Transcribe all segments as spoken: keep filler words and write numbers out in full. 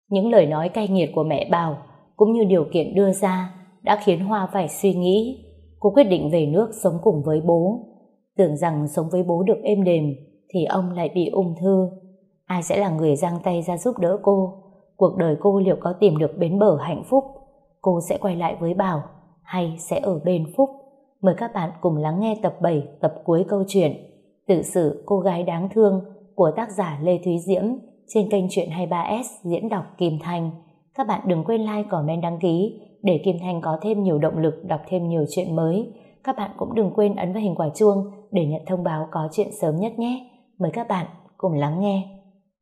Những lời nói cay nghiệt của mẹ Bảo cũng như điều kiện đưa ra đã khiến Hoa phải suy nghĩ. Cô quyết định về nước sống cùng với bố. Tưởng rằng sống với bố được êm đềm thì ông lại bị ung thư. Ai sẽ là người giang tay ra giúp đỡ cô? Cuộc đời cô liệu có tìm được bến bờ hạnh phúc? Cô sẽ quay lại với Bảo hay sẽ ở bên Phúc? Mời các bạn cùng lắng nghe tập bảy, tập cuối câu chuyện Tự sự cô gái đáng thương của tác giả Lê Thúy Diễm trên kênh Truyện hai mươi ba ét diễn đọc Kim Thanh. Các bạn đừng quên like, comment, đăng ký để Kim Thanh có thêm nhiều động lực đọc thêm nhiều chuyện mới. Các bạn cũng đừng quên ấn vào hình quả chuông để nhận thông báo có chuyện sớm nhất nhé. Mời các bạn cùng lắng nghe.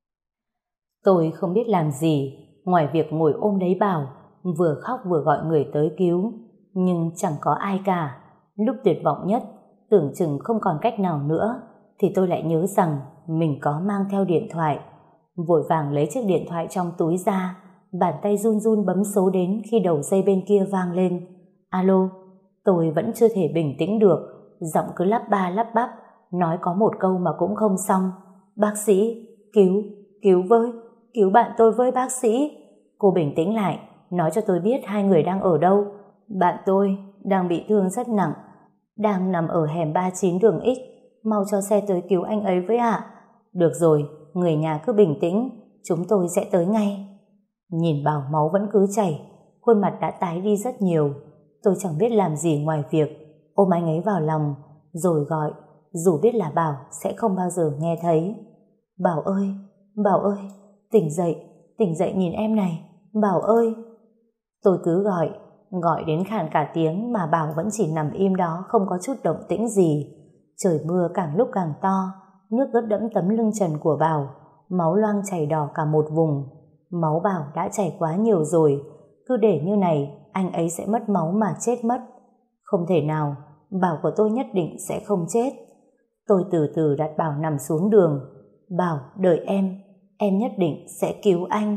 Tôi không biết làm gì ngoài việc ngồi ôm lấy Bảo, vừa khóc vừa gọi người tới cứu, nhưng chẳng có ai cả. Lúc tuyệt vọng nhất, tưởng chừng không còn cách nào nữa, thì tôi lại nhớ rằng mình có mang theo điện thoại. Vội vàng lấy chiếc điện thoại trong túi ra, bàn tay run run bấm số đến khi đầu dây bên kia vang lên. Alo. Tôi vẫn chưa thể bình tĩnh được, giọng cứ lắp ba lắp bắp, nói có một câu mà cũng không xong. Bác sĩ, cứu, cứu với, cứu bạn tôi với bác sĩ. Cô bình tĩnh lại, nói cho tôi biết hai người đang ở đâu. Bạn tôi đang bị thương rất nặng, đang nằm ở hẻm ba mươi chín đường X, mau cho xe tới cứu anh ấy với ạ. Được rồi, người nhà cứ bình tĩnh, chúng tôi sẽ tới ngay. Nhìn Bảo máu vẫn cứ chảy, khuôn mặt đã tái đi rất nhiều. Tôi chẳng biết làm gì ngoài việc ôm anh ấy vào lòng, rồi gọi, dù biết là Bảo sẽ không bao giờ nghe thấy. Bảo ơi, Bảo ơi, tỉnh dậy, tỉnh dậy nhìn em này, Bảo ơi. Tôi cứ gọi, gọi đến khàn cả tiếng mà Bảo vẫn chỉ nằm im đó, không có chút động tĩnh gì. Trời mưa càng lúc càng to, nước ướt đẫm tấm lưng trần của Bảo, máu loang chảy đỏ cả một vùng. Máu Bảo đã chảy quá nhiều rồi, cứ để như này anh ấy sẽ mất máu mà chết mất. Không thể nào, Bảo của tôi nhất định sẽ không chết. Tôi từ từ đặt Bảo nằm xuống đường. Bảo, đợi em, em nhất định sẽ cứu anh.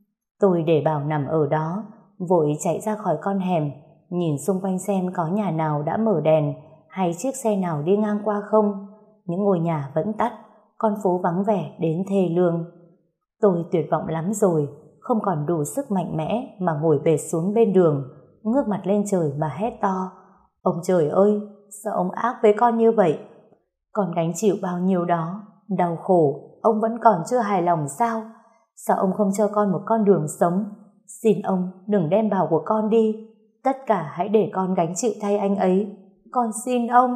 Tôi để Bảo nằm ở đó, vội chạy ra khỏi con hẻm, nhìn xung quanh xem có nhà nào đã mở đèn hay chiếc xe nào đi ngang qua không. Những ngôi nhà vẫn tắt, con phố vắng vẻ đến thê lương. Tôi tuyệt vọng lắm rồi, không còn đủ sức mạnh mẽ mà ngồi bệt xuống bên đường, ngước mặt lên trời mà hét to. Ông trời ơi, sao ông ác với con như vậy? Con gánh chịu bao nhiêu đó, đau khổ, ông vẫn còn chưa hài lòng sao? Sao ông không cho con một con đường sống? Xin ông đừng đem Bảo của con đi, tất cả hãy để con gánh chịu thay anh ấy, con xin ông.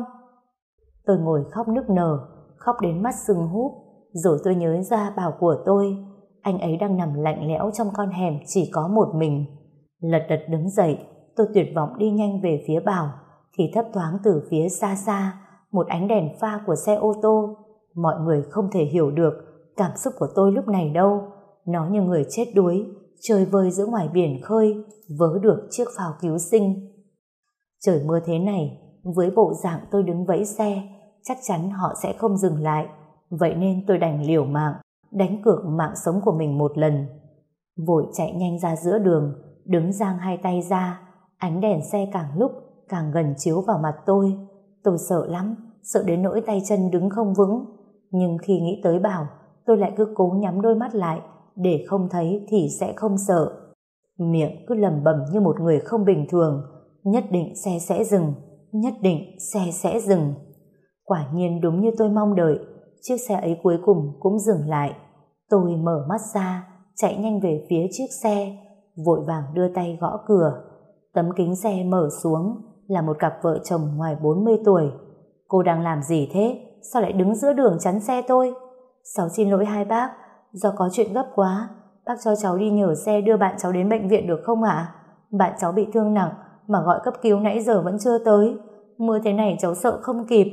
Tôi ngồi khóc nức nở, khóc đến mắt sưng húp, rồi tôi nhớ ra Bảo của tôi, anh ấy đang nằm lạnh lẽo trong con hẻm chỉ có một mình. Lật đật đứng dậy, tôi tuyệt vọng đi nhanh về phía Bảo, thì thấp thoáng từ phía xa xa một ánh đèn pha của xe ô tô. Mọi người không thể hiểu được cảm xúc của tôi lúc này đâu. Nó như người chết đuối chơi vơi giữa ngoài biển khơi, vớ được chiếc phao cứu sinh. Trời mưa thế này, với bộ dạng tôi đứng vẫy xe, chắc chắn họ sẽ không dừng lại. Vậy nên tôi đành liều mạng, đánh cược mạng sống của mình một lần. Vội chạy nhanh ra giữa đường, đứng giang hai tay ra. Ánh đèn xe càng lúc càng gần chiếu vào mặt tôi. Tôi sợ lắm, sợ đến nỗi tay chân đứng không vững. Nhưng khi nghĩ tới Bảo, tôi lại cứ cố nhắm đôi mắt lại, để không thấy thì sẽ không sợ. Miệng cứ lẩm bẩm như một người không bình thường. Nhất định xe sẽ dừng, nhất định xe sẽ dừng. Quả nhiên đúng như tôi mong đợi, chiếc xe ấy cuối cùng cũng dừng lại. Tôi mở mắt ra, chạy nhanh về phía chiếc xe, vội vàng đưa tay gõ cửa. Tấm kính xe mở xuống là một cặp vợ chồng ngoài bốn mươi tuổi. Cô đang làm gì thế? Sao lại đứng giữa đường chắn xe tôi? Cháu xin lỗi hai bác, do có chuyện gấp quá, bác cho cháu đi nhờ xe đưa bạn cháu đến bệnh viện được không ạ? Bạn cháu bị thương nặng mà gọi cấp cứu nãy giờ vẫn chưa tới. Mưa thế này cháu sợ không kịp.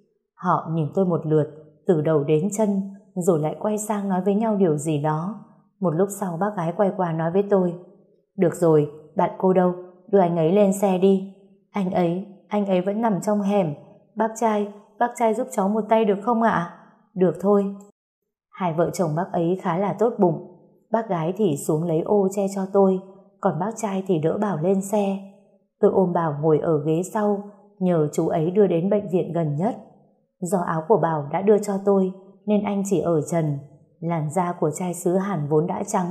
Họ nhìn tôi một lượt, từ đầu đến chân, rồi lại quay sang nói với nhau điều gì đó. Một lúc sau bác gái quay qua nói với tôi. Được rồi, bạn cô đâu? Đưa anh ấy lên xe đi. Anh ấy, anh ấy vẫn nằm trong hẻm. Bác trai, bác trai giúp cháu một tay được không ạ? Được thôi. Hai vợ chồng bác ấy khá là tốt bụng. Bác gái thì xuống lấy ô che cho tôi, còn bác trai thì đỡ Bảo lên xe. Tôi ôm Bảo ngồi ở ghế sau, nhờ chú ấy đưa đến bệnh viện gần nhất. Do áo của Bảo đã đưa cho tôi, nên anh chỉ ở trần. Làn da của trai xứ Hàn vốn đã trắng,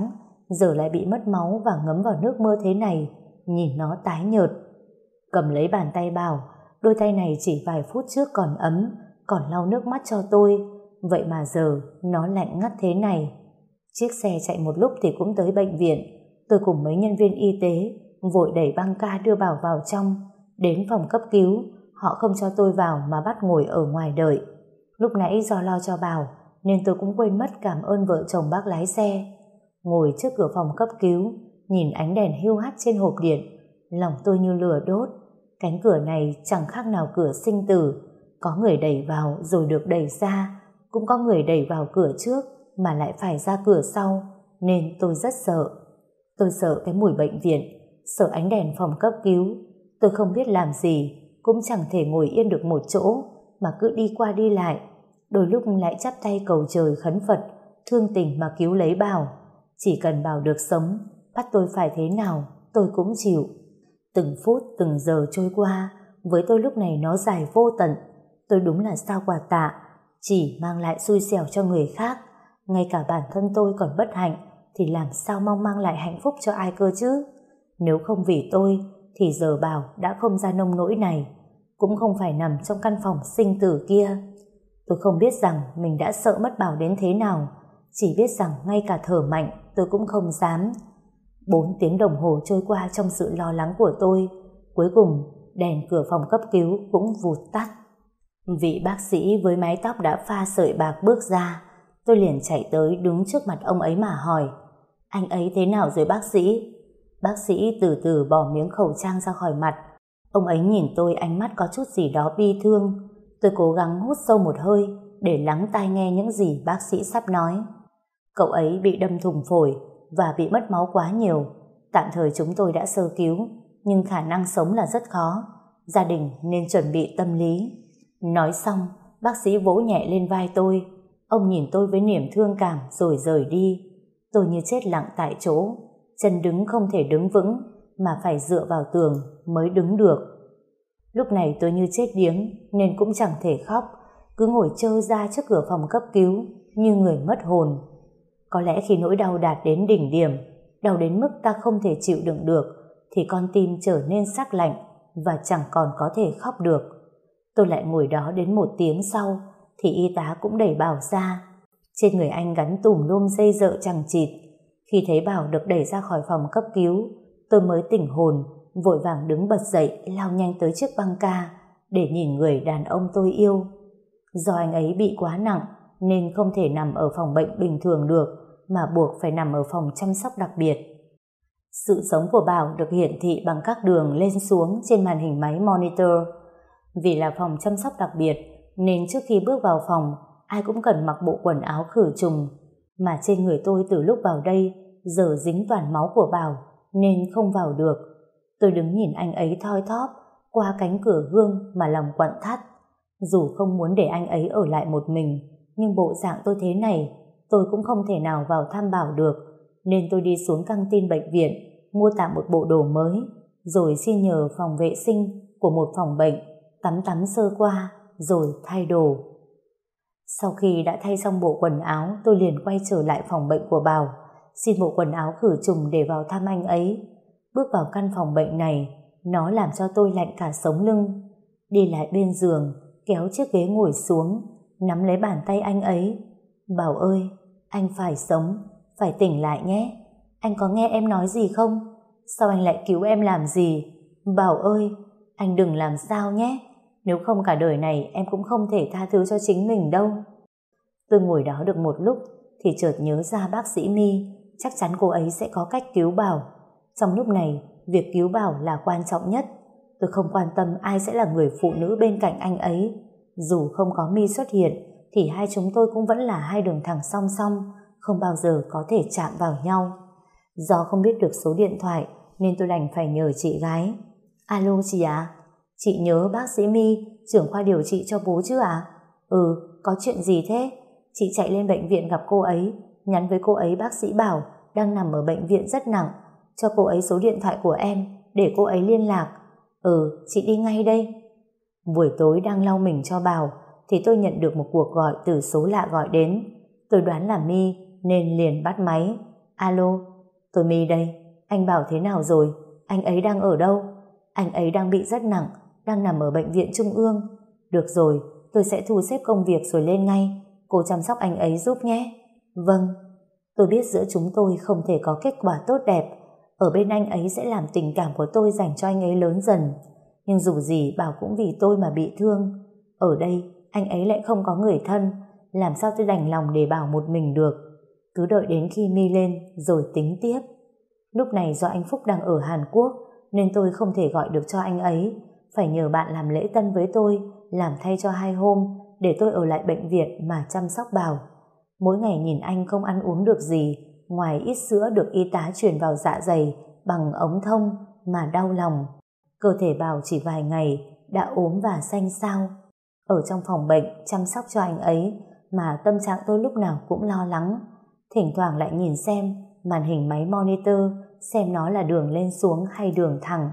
giờ lại bị mất máu và ngấm vào nước mưa thế này, nhìn nó tái nhợt. Cầm lấy bàn tay Bảo, đôi tay này chỉ vài phút trước còn ấm, còn lau nước mắt cho tôi, vậy mà giờ nó lạnh ngắt thế này. Chiếc xe chạy một lúc thì cũng tới bệnh viện. Tôi cùng mấy nhân viên y tế vội đẩy băng ca đưa Bảo vào trong. Đến phòng cấp cứu, họ không cho tôi vào mà bắt ngồi ở ngoài đợi. Lúc nãy do lo cho Bảo nên tôi cũng quên mất cảm ơn vợ chồng bác lái xe. Ngồi trước cửa phòng cấp cứu, nhìn ánh đèn hiu hắt trên hộp điện, lòng tôi như lửa đốt. Cánh cửa này chẳng khác nào cửa sinh tử. Có người đẩy vào rồi được đẩy ra, cũng có người đẩy vào cửa trước mà lại phải ra cửa sau, nên tôi rất sợ. Tôi sợ cái mùi bệnh viện, sợ ánh đèn phòng cấp cứu. Tôi không biết làm gì, cũng chẳng thể ngồi yên được một chỗ, mà cứ đi qua đi lại. Đôi lúc lại chắp tay cầu trời khấn Phật, thương tình mà cứu lấy Bảo. Chỉ cần Bảo được sống, bắt tôi phải thế nào, tôi cũng chịu. Từng phút, từng giờ trôi qua, với tôi lúc này nó dài vô tận. Tôi đúng là sao quà tạ, chỉ mang lại xui xẻo cho người khác. Ngay cả bản thân tôi còn bất hạnh, thì làm sao mong mang lại hạnh phúc cho ai cơ chứ? Nếu không vì tôi, thì giờ Bảo đã không ra nông nỗi này, cũng không phải nằm trong căn phòng sinh tử kia. Tôi không biết rằng mình đã sợ mất Bảo đến thế nào, chỉ biết rằng ngay cả thở mạnh tôi cũng không dám. Bốn tiếng đồng hồ trôi qua trong sự lo lắng của tôi. Cuối cùng đèn cửa phòng cấp cứu cũng vụt tắt. Vị bác sĩ với mái tóc đã pha sợi bạc bước ra. Tôi liền chạy tới đứng trước mặt ông ấy mà hỏi: anh ấy thế nào rồi bác sĩ? Bác sĩ từ từ bỏ miếng khẩu trang ra khỏi mặt. Ông ấy nhìn tôi ánh mắt có chút gì đó bi thương. Tôi cố gắng hút sâu một hơi để lắng tai nghe những gì bác sĩ sắp nói. Cậu ấy bị đâm thủng phổi và bị mất máu quá nhiều. Tạm thời chúng tôi đã sơ cứu, nhưng khả năng sống là rất khó. Gia đình nên chuẩn bị tâm lý. Nói xong, bác sĩ vỗ nhẹ lên vai tôi. Ông nhìn tôi với niềm thương cảm rồi rời đi. Tôi như chết lặng tại chỗ, chân đứng không thể đứng vững, mà phải dựa vào tường mới đứng được. Lúc này tôi như chết điếng nên cũng chẳng thể khóc, cứ ngồi trơ ra trước cửa phòng cấp cứu như người mất hồn. Có lẽ khi nỗi đau đạt đến đỉnh điểm, đau đến mức ta không thể chịu đựng được, thì con tim trở nên sắc lạnh và chẳng còn có thể khóc được. Tôi lại ngồi đó đến một tiếng sau thì y tá cũng đẩy Bảo ra. Trên người anh gắn tùm lum dây dợ chằng chịt. Khi thấy Bảo được đẩy ra khỏi phòng cấp cứu, tôi mới tỉnh hồn, vội vàng đứng bật dậy lao nhanh tới chiếc băng ca để nhìn người đàn ông tôi yêu. Do anh ấy bị quá nặng nên không thể nằm ở phòng bệnh bình thường được, mà buộc phải nằm ở phòng chăm sóc đặc biệt. Sự sống của Bảo được hiển thị bằng các đường lên xuống trên màn hình máy monitor. Vì là phòng chăm sóc đặc biệt nên trước khi bước vào phòng, ai cũng cần mặc bộ quần áo khử trùng, mà trên người tôi từ lúc vào đây giờ dính toàn máu của Bảo nên không vào được. Tôi đứng nhìn anh ấy thoi thóp qua cánh cửa gương mà lòng quặn thắt. Dù không muốn để anh ấy ở lại một mình, nhưng bộ dạng tôi thế này, tôi cũng không thể nào vào thăm Bảo được, nên tôi đi xuống căng tin bệnh viện mua tạm một bộ đồ mới, rồi xin nhờ phòng vệ sinh của một phòng bệnh tắm tắm sơ qua rồi thay đồ. Sau khi đã thay xong bộ quần áo, tôi liền quay trở lại phòng bệnh của Bảo, xin bộ quần áo khử trùng để vào thăm anh ấy. Bước vào căn phòng bệnh này, nó làm cho tôi lạnh cả sống lưng. Đi lại bên giường, kéo chiếc ghế ngồi xuống, nắm lấy bàn tay anh ấy. Bảo ơi, anh phải sống, phải tỉnh lại nhé. Anh có nghe em nói gì không? Sao anh lại cứu em làm gì? Bảo ơi, anh đừng làm sao nhé. Nếu không cả đời này em cũng không thể tha thứ cho chính mình đâu. Tôi ngồi đó được một lúc thì chợt nhớ ra bác sĩ My, chắc chắn cô ấy sẽ có cách cứu Bảo. Trong lúc này, việc cứu Bảo là quan trọng nhất. Tôi không quan tâm ai sẽ là người phụ nữ bên cạnh anh ấy. Dù không có My xuất hiện thì hai chúng tôi cũng vẫn là hai đường thẳng song song, không bao giờ có thể chạm vào nhau. Do không biết được số điện thoại nên tôi đành phải nhờ chị gái. Alo chị à? Chị nhớ bác sĩ My, trưởng khoa điều trị cho bố chứ à? Ừ, có chuyện gì thế? Chị chạy lên bệnh viện gặp cô ấy, nhắn với cô ấy bác sĩ Bảo đang nằm ở bệnh viện rất nặng, cho cô ấy số điện thoại của em để cô ấy liên lạc. Ừ, chị đi ngay đây. Buổi tối đang lau mình cho Bảo thì tôi nhận được một cuộc gọi từ số lạ gọi đến. Tôi đoán là My nên liền bắt máy. Alo, Tôi My đây, anh Bảo thế nào rồi? Anh ấy đang ở đâu? Anh ấy đang bị rất nặng, đang nằm ở bệnh viện Trung ương. Được rồi, tôi sẽ thu xếp công việc rồi lên ngay. Cô chăm sóc anh ấy giúp nhé. Vâng. Tôi biết giữa chúng tôi không thể có kết quả tốt đẹp. Ở bên anh ấy sẽ làm tình cảm của tôi dành cho anh ấy lớn dần. Nhưng dù gì Bảo cũng vì tôi mà bị thương. Ở đây anh ấy lại không có người thân, làm sao tôi đành lòng để Bảo một mình được. Cứ đợi đến khi My lên rồi tính tiếp. Lúc này do anh Phúc đang ở Hàn Quốc nên tôi không thể gọi được cho anh ấy. Phải nhờ bạn làm lễ tân với tôi, làm thay cho hai hôm để tôi ở lại bệnh viện mà chăm sóc Bảo. Mỗi ngày nhìn anh không ăn uống được gì, ngoài ít sữa được y tá truyền vào dạ dày bằng ống thông mà đau lòng. Cơ thể Bảo chỉ vài ngày đã ốm và xanh xao. Ở trong phòng bệnh chăm sóc cho anh ấy mà tâm trạng tôi lúc nào cũng lo lắng. Thỉnh thoảng lại nhìn xem màn hình máy monitor, xem nó là đường lên xuống hay đường thẳng.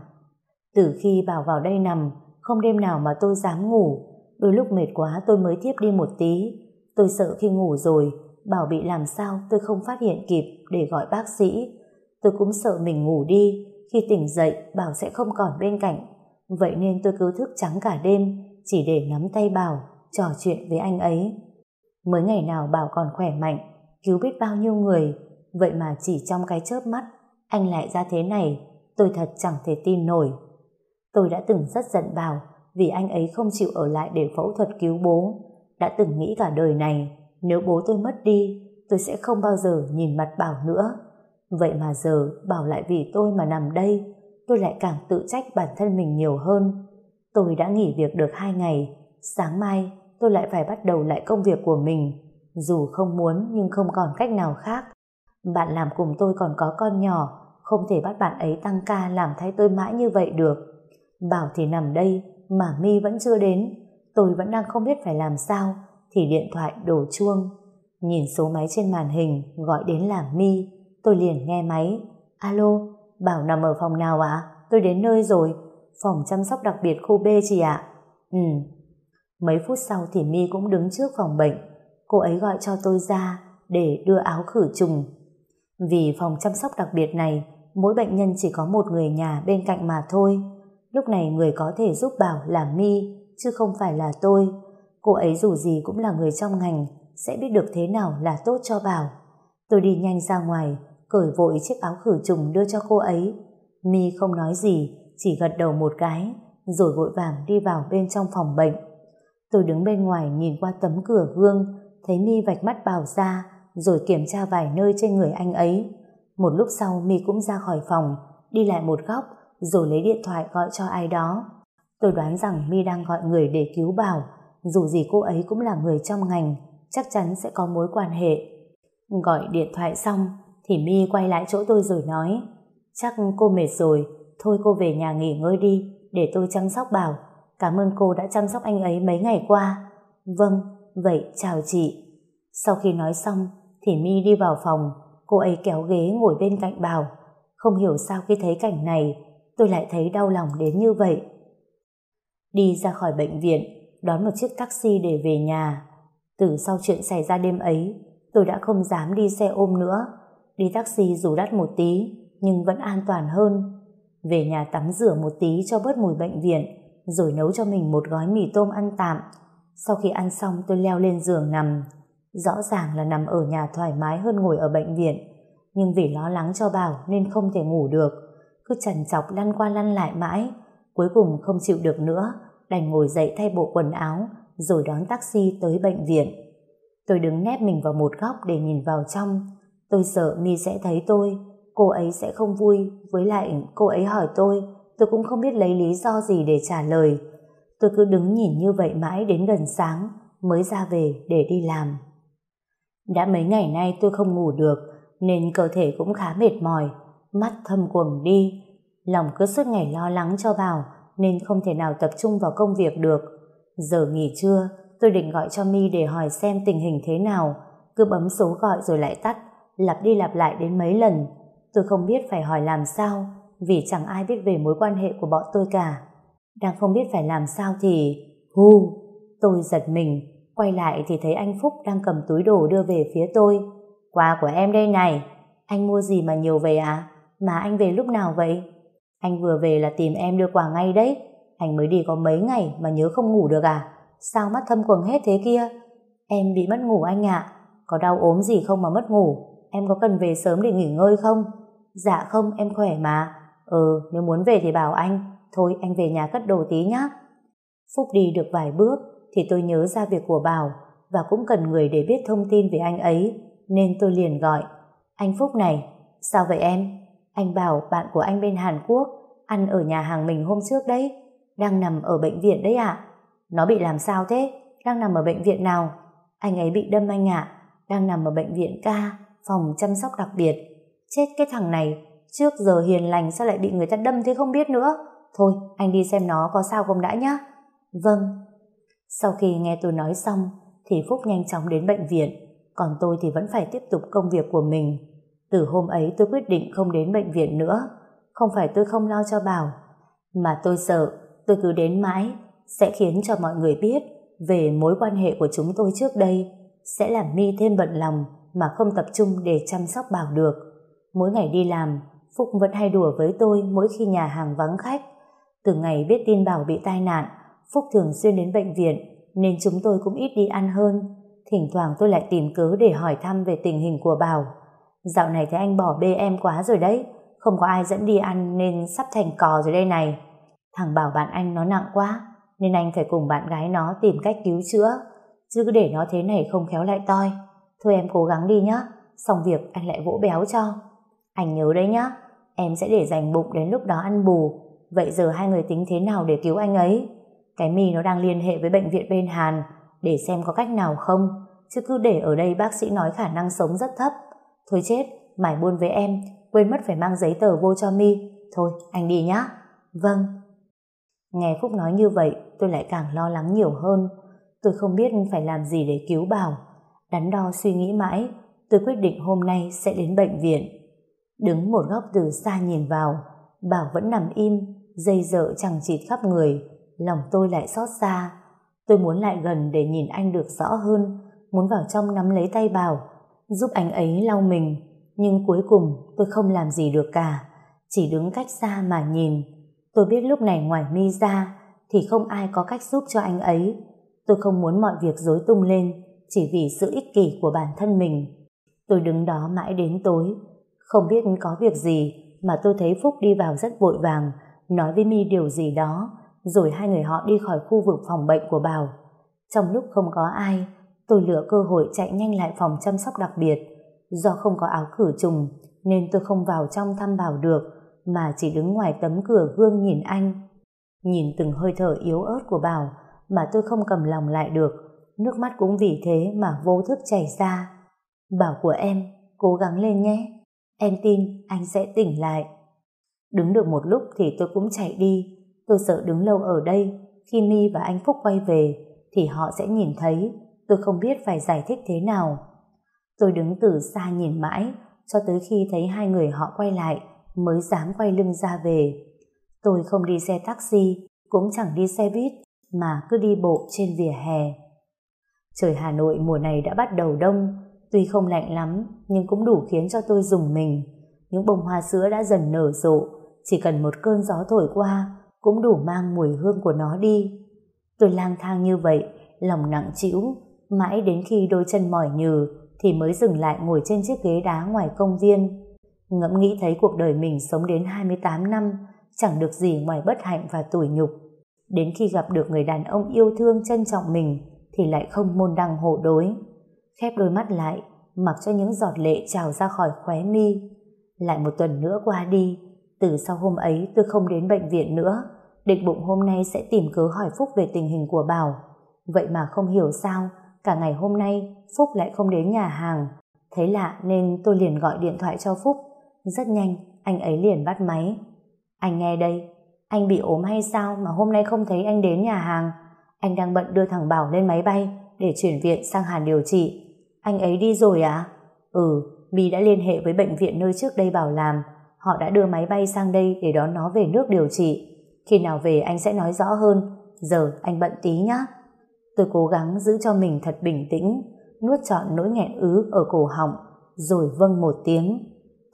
Từ khi Bảo vào đây nằm, không đêm nào mà tôi dám ngủ. Đôi lúc mệt quá tôi mới thiếp đi một tí. Tôi sợ khi ngủ rồi Bảo bị làm sao tôi không phát hiện kịp để gọi bác sĩ. Tôi cũng sợ mình ngủ đi, khi tỉnh dậy Bảo sẽ không còn bên cạnh. Vậy nên tôi cứ thức trắng cả đêm chỉ để nắm tay Bảo, trò chuyện với anh ấy. Mới ngày nào Bảo còn khỏe mạnh, cứu biết bao nhiêu người. Vậy mà chỉ trong cái chớp mắt anh lại ra thế này. Tôi thật chẳng thể tin nổi. Tôi đã từng rất giận Bảo vì anh ấy không chịu ở lại để phẫu thuật cứu bố. Đã từng nghĩ cả đời này nếu bố tôi mất đi tôi sẽ không bao giờ nhìn mặt Bảo nữa. Vậy mà giờ Bảo lại vì tôi mà nằm đây. Tôi lại càng tự trách bản thân mình nhiều hơn. Tôi đã nghỉ việc được hai ngày. Sáng mai tôi lại phải bắt đầu lại công việc của mình. Dù không muốn nhưng không còn cách nào khác. Bạn làm cùng tôi còn có con nhỏ, không thể bắt bạn ấy tăng ca làm thay tôi mãi như vậy được. Bảo thì nằm đây mà My vẫn chưa đến. Tôi vẫn đang không biết phải làm sao thì điện thoại đổ chuông. Nhìn số máy trên màn hình gọi đến là My. Tôi liền nghe máy. Alo, Bảo nằm ở phòng nào ạ? Tôi đến nơi rồi. Phòng chăm sóc đặc biệt khu B chị ạ. Ừ. Mấy phút sau thì My cũng đứng trước phòng bệnh. Cô ấy gọi cho tôi ra để đưa áo khử trùng. Vì phòng chăm sóc đặc biệt này mỗi bệnh nhân chỉ có một người nhà bên cạnh mà thôi. Lúc này người có thể giúp Bảo là My chứ không phải là tôi. Cô ấy dù gì cũng là người trong ngành, sẽ biết được thế nào là tốt cho Bảo. Tôi đi nhanh ra ngoài, cởi vội chiếc áo khử trùng đưa cho cô ấy. My không nói gì, chỉ gật đầu một cái rồi vội vàng đi vào bên trong phòng bệnh. Tôi đứng bên ngoài nhìn qua tấm cửa gương, thấy My vạch mắt Bảo ra rồi kiểm tra vài nơi trên người anh ấy. Một lúc sau My cũng ra khỏi phòng, đi lại một góc rồi lấy điện thoại gọi cho ai đó. Tôi đoán rằng My đang gọi người để cứu Bảo. Dù gì cô ấy cũng là người trong ngành, chắc chắn sẽ có mối quan hệ. Gọi điện thoại xong thì My quay lại chỗ tôi rồi nói: chắc cô mệt rồi, thôi cô về nhà nghỉ ngơi đi để tôi chăm sóc Bảo. Cảm ơn cô đã chăm sóc anh ấy mấy ngày qua. Vâng, vậy chào chị. Sau khi nói xong thì My đi vào phòng. Cô ấy kéo ghế ngồi bên cạnh Bảo. Không hiểu sao khi thấy cảnh này tôi lại thấy đau lòng đến như vậy. Đi ra khỏi bệnh viện, đón một chiếc taxi để về nhà. Từ sau chuyện xảy ra đêm ấy, tôi đã không dám đi xe ôm nữa. Đi taxi dù đắt một tí nhưng vẫn an toàn hơn. Về nhà tắm rửa một tí cho bớt mùi bệnh viện, rồi nấu cho mình một gói mì tôm ăn tạm. Sau khi ăn xong tôi leo lên giường nằm. Rõ ràng là nằm ở nhà thoải mái hơn ngồi ở bệnh viện, nhưng vì lo lắng cho Bảo nên không thể ngủ được. Cứ trằn trọc lăn qua lăn lại mãi. Cuối cùng không chịu được nữa, đành ngồi dậy thay bộ quần áo rồi đón taxi tới bệnh viện. Tôi đứng nép mình vào một góc để nhìn vào trong. Tôi sợ My sẽ thấy tôi, cô ấy sẽ không vui. Với lại cô ấy hỏi tôi, tôi cũng không biết lấy lý do gì để trả lời. Tôi cứ đứng nhìn như vậy mãi đến gần sáng mới ra về để đi làm. Đã mấy ngày nay tôi không ngủ được nên cơ thể cũng khá mệt mỏi, mắt thâm quầng đi. Lòng cứ suốt ngày lo lắng cho Bảo nên không thể nào tập trung vào công việc được. Giờ nghỉ trưa tôi định gọi cho My để hỏi xem tình hình thế nào. Cứ bấm số gọi rồi lại tắt, lặp đi lặp lại đến mấy lần. Tôi không biết phải hỏi làm sao, vì chẳng ai biết về mối quan hệ của bọn tôi cả. Đang không biết phải làm sao thì hù, tôi giật mình, quay lại thì thấy anh Phúc đang cầm túi đồ đưa về phía tôi. Quà của em đây này. anh mua gì mà nhiều vậy à? Mà anh về lúc nào vậy? Anh vừa về là tìm em đưa quà ngay đấy. Anh mới đi có mấy ngày mà nhớ không ngủ được à? Sao mắt thâm quầng hết thế kia? Em bị mất ngủ anh ạ. Có đau ốm gì không mà mất ngủ? Em có cần về sớm để nghỉ ngơi không? Dạ không, em khỏe mà. Ừ, nếu muốn về thì bảo anh. Thôi anh về nhà cất đồ tí nhá. Phúc đi được vài bước thì tôi nhớ ra việc của Bảo và cũng cần người để biết thông tin về anh ấy, nên tôi liền gọi. Anh Phúc này. Sao vậy em? Anh Bảo, bạn của anh bên Hàn Quốc, ăn ở nhà hàng mình hôm trước đấy, đang nằm ở bệnh viện đấy ạ. Nó bị làm sao thế? Đang nằm ở bệnh viện nào? Anh ấy bị đâm anh ạ. Đang nằm ở bệnh viện ca, phòng chăm sóc đặc biệt. Chết cái thằng này, trước giờ hiền lành sao lại bị người ta đâm thế không biết nữa. Thôi anh đi xem nó có sao không đã nhá. Vâng. Sau khi nghe tôi nói xong thì Phúc nhanh chóng đến bệnh viện, còn tôi thì vẫn phải tiếp tục công việc của mình. Từ hôm ấy tôi quyết định không đến bệnh viện nữa. Không phải tôi không lo cho Bảo, mà tôi sợ tôi cứ đến mãi sẽ khiến cho mọi người biết về mối quan hệ của chúng tôi trước đây, sẽ làm My thêm bận lòng mà không tập trung để chăm sóc Bảo được. Mỗi ngày đi làm, Phúc vẫn hay đùa với tôi mỗi khi nhà hàng vắng khách. Từ ngày biết tin Bảo bị tai nạn, Phúc thường xuyên đến bệnh viện nên chúng tôi cũng ít đi ăn hơn. Thỉnh thoảng tôi lại tìm cớ để hỏi thăm về tình hình của Bảo. Dạo này thấy anh bỏ bê em quá rồi đấy, không có ai dẫn đi ăn nên sắp thành cò rồi đây này. Thằng Bảo bạn anh nó nặng quá nên anh phải cùng bạn gái nó tìm cách cứu chữa, chứ cứ để nó thế này không khéo lại toi. Thôi em cố gắng đi nhá, xong việc anh lại vỗ béo cho. Anh nhớ đấy nhá, em sẽ để dành bụng đến lúc đó ăn bù. Vậy giờ hai người tính thế nào để cứu anh ấy? Cái My nó đang liên hệ với bệnh viện bên Hàn để xem có cách nào không, chứ cứ để ở đây bác sĩ nói khả năng sống rất thấp. Thôi chết, mải buôn với em, quên mất phải mang giấy tờ vô cho My. Thôi anh đi nhá. Vâng. Nghe Phúc nói như vậy tôi lại càng lo lắng nhiều hơn. Tôi không biết phải làm gì để cứu Bảo. Đắn đo suy nghĩ mãi, tôi quyết định hôm nay sẽ đến bệnh viện. Đứng một góc từ xa nhìn vào, Bảo vẫn nằm im, dây dợ chằng chịt khắp người. Lòng tôi lại xót xa. Tôi muốn lại gần để nhìn anh được rõ hơn, muốn vào trong nắm lấy tay Bảo, giúp anh ấy lau mình. Nhưng cuối cùng tôi không làm gì được cả, chỉ đứng cách xa mà nhìn. Tôi biết lúc này ngoài My ra thì không ai có cách giúp cho anh ấy. Tôi không muốn mọi việc rối tung lên chỉ vì sự ích kỷ của bản thân mình. Tôi đứng đó mãi đến tối, không biết có việc gì mà tôi thấy Phúc đi vào rất vội vàng, nói với My điều gì đó, rồi hai người họ đi khỏi khu vực phòng bệnh của Bảo. Trong lúc không có ai, tôi lựa cơ hội chạy nhanh lại phòng chăm sóc đặc biệt. Do không có áo khử trùng nên tôi không vào trong thăm Bảo được, mà chỉ đứng ngoài tấm cửa gương nhìn anh. Nhìn từng hơi thở yếu ớt của Bảo mà tôi không cầm lòng lại được, nước mắt cũng vì thế mà vô thức chảy ra. Bảo của em, cố gắng lên nhé, em tin anh sẽ tỉnh lại. Đứng được một lúc thì tôi cũng chạy đi. Tôi sợ đứng lâu ở đây, khi My và anh Phúc quay về thì họ sẽ nhìn thấy. Tôi không biết phải giải thích thế nào. Tôi đứng từ xa nhìn mãi cho tới khi thấy hai người họ quay lại mới dám quay lưng ra về. Tôi không đi xe taxi, cũng chẳng đi xe buýt, mà cứ đi bộ trên vỉa hè. Trời Hà Nội mùa này đã bắt đầu đông, tuy không lạnh lắm nhưng cũng đủ khiến cho tôi rùng mình. Những bông hoa sữa đã dần nở rộ, chỉ cần một cơn gió thổi qua cũng đủ mang mùi hương của nó đi. Tôi lang thang như vậy, lòng nặng trĩu, mãi đến khi đôi chân mỏi nhừ thì mới dừng lại ngồi trên chiếc ghế đá ngoài công viên. Ngẫm nghĩ thấy cuộc đời mình sống đến hai mươi tám năm chẳng được gì ngoài bất hạnh và tủi nhục. Đến khi gặp được người đàn ông yêu thương trân trọng mình thì lại không môn đăng hộ đối. Khép đôi mắt lại, mặc cho những giọt lệ trào ra khỏi khóe mi. Lại một tuần nữa qua đi, từ sau hôm ấy tôi không đến bệnh viện nữa, định bụng hôm nay sẽ tìm cớ hỏi Phúc về tình hình của Bảo. Vậy mà không hiểu sao cả ngày hôm nay Phúc lại không đến nhà hàng. Thấy lạ nên tôi liền gọi điện thoại cho Phúc. Rất nhanh anh ấy liền bắt máy. Anh nghe đây, anh bị ốm hay sao mà hôm nay không thấy anh đến nhà hàng? Anh đang bận đưa thằng Bảo lên máy bay để chuyển viện sang Hàn điều trị. Anh ấy đi rồi à? Ừ, My đã liên hệ với bệnh viện nơi trước đây Bảo làm. Họ đã đưa máy bay sang đây để đón nó về nước điều trị. Khi nào về anh sẽ nói rõ hơn. Giờ anh bận tí nhá. Tôi cố gắng giữ cho mình thật bình tĩnh, nuốt trọn nỗi nghẹn ứ ở cổ họng, rồi vâng một tiếng.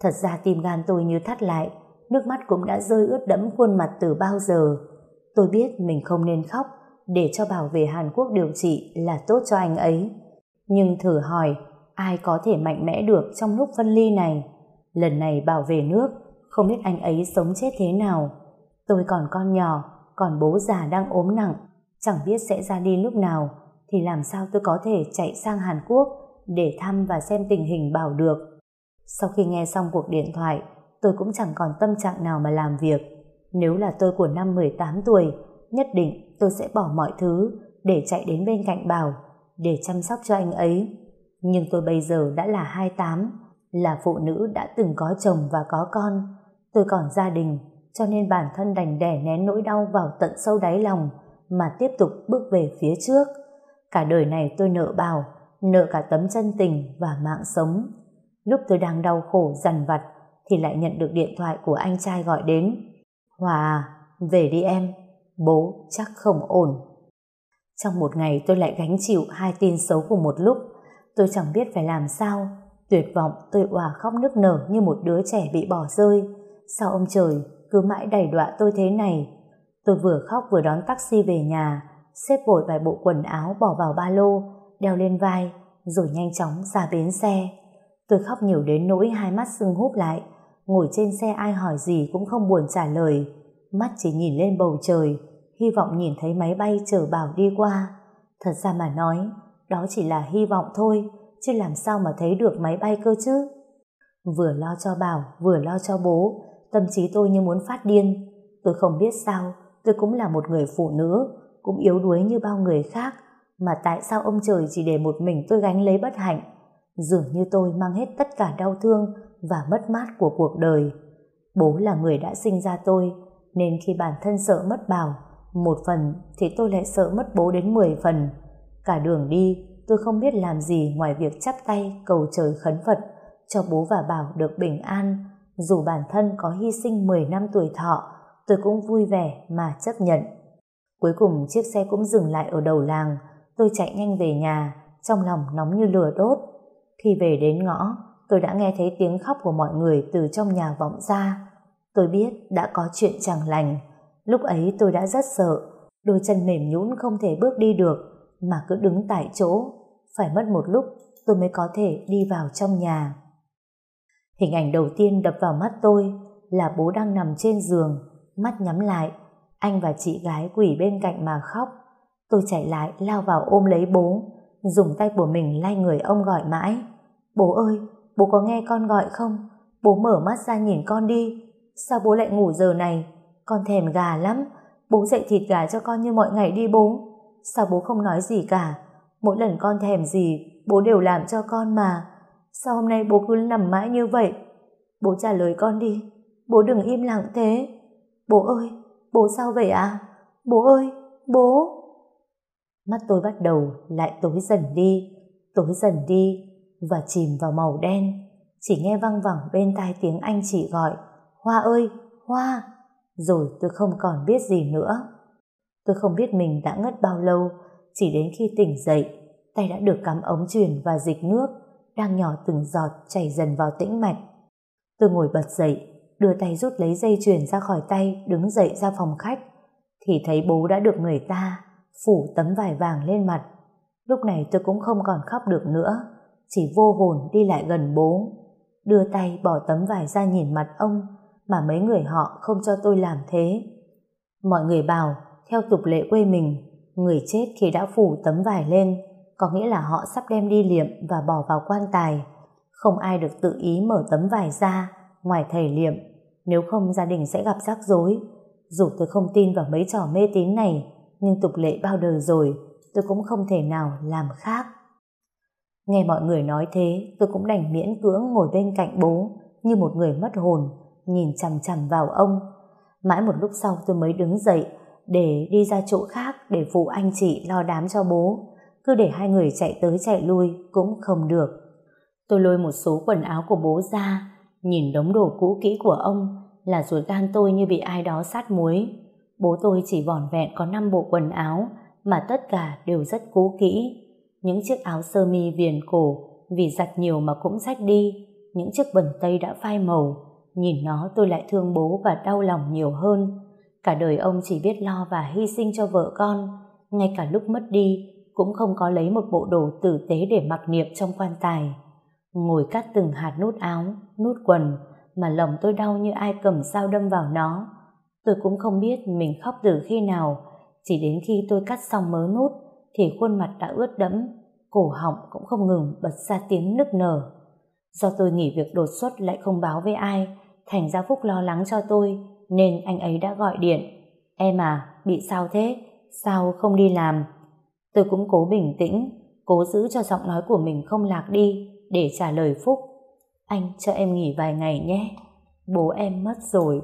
Thật ra tim gan tôi như thắt lại, nước mắt cũng đã rơi ướt đẫm khuôn mặt từ bao giờ. Tôi biết mình không nên khóc, để cho Bảo về Hàn Quốc điều trị là tốt cho anh ấy. Nhưng thử hỏi, ai có thể mạnh mẽ được trong lúc phân ly này? Lần này Bảo về nước, không biết anh ấy sống chết thế nào. Tôi còn con nhỏ, còn bố già đang ốm nặng, chẳng biết sẽ ra đi lúc nào, thì làm sao tôi có thể chạy sang Hàn Quốc để thăm và xem tình hình Bảo được. Sau khi nghe xong cuộc điện thoại, tôi cũng chẳng còn tâm trạng nào mà làm việc. Nếu là tôi của năm mười tám tuổi, nhất định tôi sẽ bỏ mọi thứ để chạy đến bên cạnh Bảo, để chăm sóc cho anh ấy. Nhưng tôi bây giờ đã là hai mươi tám, là phụ nữ đã từng có chồng và có con. Tôi còn gia đình, cho nên bản thân đành đè nén nỗi đau vào tận sâu đáy lòng mà tiếp tục bước về phía trước. Cả đời này tôi nợ Bảo, nợ cả tấm chân tình và mạng sống. Lúc tôi đang đau khổ dằn vặt thì lại nhận được điện thoại của anh trai gọi đến. Hòa à, về đi em, bố chắc không ổn. Trong một ngày tôi lại gánh chịu hai tin xấu cùng một lúc. Tôi chẳng biết phải làm sao. Tuyệt vọng tôi òa khóc nức nở như một đứa trẻ bị bỏ rơi. Sao ông trời cứ mãi đày đọa tôi thế này? Tôi vừa khóc vừa đón taxi về nhà, xếp vội vài bộ quần áo bỏ vào ba lô, đeo lên vai, rồi nhanh chóng ra bến xe. Tôi khóc nhiều đến nỗi hai mắt sưng húp lại, ngồi trên xe ai hỏi gì cũng không buồn trả lời, mắt chỉ nhìn lên bầu trời, hy vọng nhìn thấy máy bay chở Bảo đi qua. Thật ra mà nói, đó chỉ là hy vọng thôi, chứ làm sao mà thấy được máy bay cơ chứ. Vừa lo cho Bảo, vừa lo cho bố, tâm trí tôi như muốn phát điên. Tôi không biết sao, tôi cũng là một người phụ nữ, cũng yếu đuối như bao người khác, mà tại sao ông trời chỉ để một mình tôi gánh lấy bất hạnh? Dường như tôi mang hết tất cả đau thương và mất mát của cuộc đời. Bố là người đã sinh ra tôi, nên khi bản thân sợ mất Bảo một phần thì tôi lại sợ mất bố đến mười phần. Cả đường đi tôi không biết làm gì ngoài việc chắp tay cầu trời khấn Phật cho bố và Bảo được bình an. Dù bản thân có hy sinh mười năm tuổi thọ, tôi cũng vui vẻ mà chấp nhận. Cuối cùng chiếc xe cũng dừng lại ở đầu làng. Tôi chạy nhanh về nhà, trong lòng nóng như lửa đốt. Khi về đến ngõ, tôi đã nghe thấy tiếng khóc của mọi người từ trong nhà vọng ra. Tôi biết đã có chuyện chẳng lành. Lúc ấy tôi đã rất sợ, đôi chân mềm nhũn không thể bước đi được, mà cứ đứng tại chỗ. Phải mất một lúc tôi mới có thể đi vào trong nhà. Hình ảnh đầu tiên đập vào mắt tôi là bố đang nằm trên giường, mắt nhắm lại, anh và chị gái quỳ bên cạnh mà khóc. Tôi chạy lại lao vào ôm lấy bố, dùng tay của mình lay người ông gọi mãi. Bố ơi, bố có nghe con gọi không? Bố mở mắt ra nhìn con đi. Sao bố lại ngủ giờ này? Con thèm gà lắm. Bố dậy thịt gà cho con như mọi ngày đi bố. Sao bố không nói gì cả? Mỗi lần con thèm gì bố đều làm cho con mà. Sao hôm nay bố cứ nằm mãi như vậy? Bố trả lời con đi. Bố đừng im lặng thế. Bố ơi, bố sao vậy ạ? À? Bố ơi, bố. Mắt tôi bắt đầu lại tối dần đi, tối dần đi và chìm vào màu đen. Chỉ nghe văng vẳng bên tai tiếng anh chị gọi, Hoa ơi, Hoa. Rồi tôi không còn biết gì nữa. Tôi không biết mình đã ngất bao lâu, chỉ đến khi tỉnh dậy, tay đã được cắm ống truyền và dịch nước đang nhỏ từng giọt chảy dần vào tĩnh mạch. Tôi ngồi bật dậy, đưa tay rút lấy dây chuyền ra khỏi tay, đứng dậy ra phòng khách, thì thấy bố đã được người ta phủ tấm vải vàng lên mặt. Lúc này tôi cũng không còn khóc được nữa, chỉ vô hồn đi lại gần bố, đưa tay bỏ tấm vải ra nhìn mặt ông, mà mấy người họ không cho tôi làm thế. Mọi người bảo, theo tục lệ quê mình, người chết khi đã phủ tấm vải lên, có nghĩa là họ sắp đem đi liệm và bỏ vào quan tài. Không ai được tự ý mở tấm vải ra ngoài thầy liệm, nếu không gia đình sẽ gặp rắc rối. Dù tôi không tin vào mấy trò mê tín này, nhưng tục lệ bao đời rồi, tôi cũng không thể nào làm khác. Nghe mọi người nói thế, tôi cũng đành miễn cưỡng ngồi bên cạnh bố như một người mất hồn, nhìn chằm chằm vào ông. Mãi một lúc sau tôi mới đứng dậy để đi ra chỗ khác để phụ anh chị lo đám cho bố. Cứ để hai người chạy tới chạy lui cũng không được. Tôi lôi một số quần áo của bố ra, nhìn đống đồ cũ kỹ của ông là ruột gan tôi như bị ai đó sát muối. Bố tôi chỉ vỏn vẹn có năm bộ quần áo, mà tất cả đều rất cũ kỹ. Những chiếc áo sơ mi viền cổ vì giặt nhiều mà cũng rách đi, những chiếc vần tây đã phai màu. Nhìn nó tôi lại thương bố và đau lòng nhiều hơn. Cả đời ông chỉ biết lo và hy sinh cho vợ con, ngay cả lúc mất đi cũng không có lấy một bộ đồ tử tế để mặc niệm trong quan tài. Ngồi cắt từng hạt nút áo, nút quần mà lòng tôi đau như ai cầm dao đâm vào nó. Tôi cũng không biết mình khóc từ khi nào, chỉ đến khi tôi cắt xong mớ nút thì khuôn mặt đã ướt đẫm, cổ họng cũng không ngừng bật ra tiếng nức nở. Do tôi nghỉ việc đột xuất lại không báo với ai, thành ra Phúc lo lắng cho tôi nên anh ấy đã gọi điện. Em à, bị sao thế? Sao không đi làm? Tôi cũng cố bình tĩnh, cố giữ cho giọng nói của mình không lạc đi để trả lời Phúc. Anh cho em nghỉ vài ngày nhé, bố em mất rồi.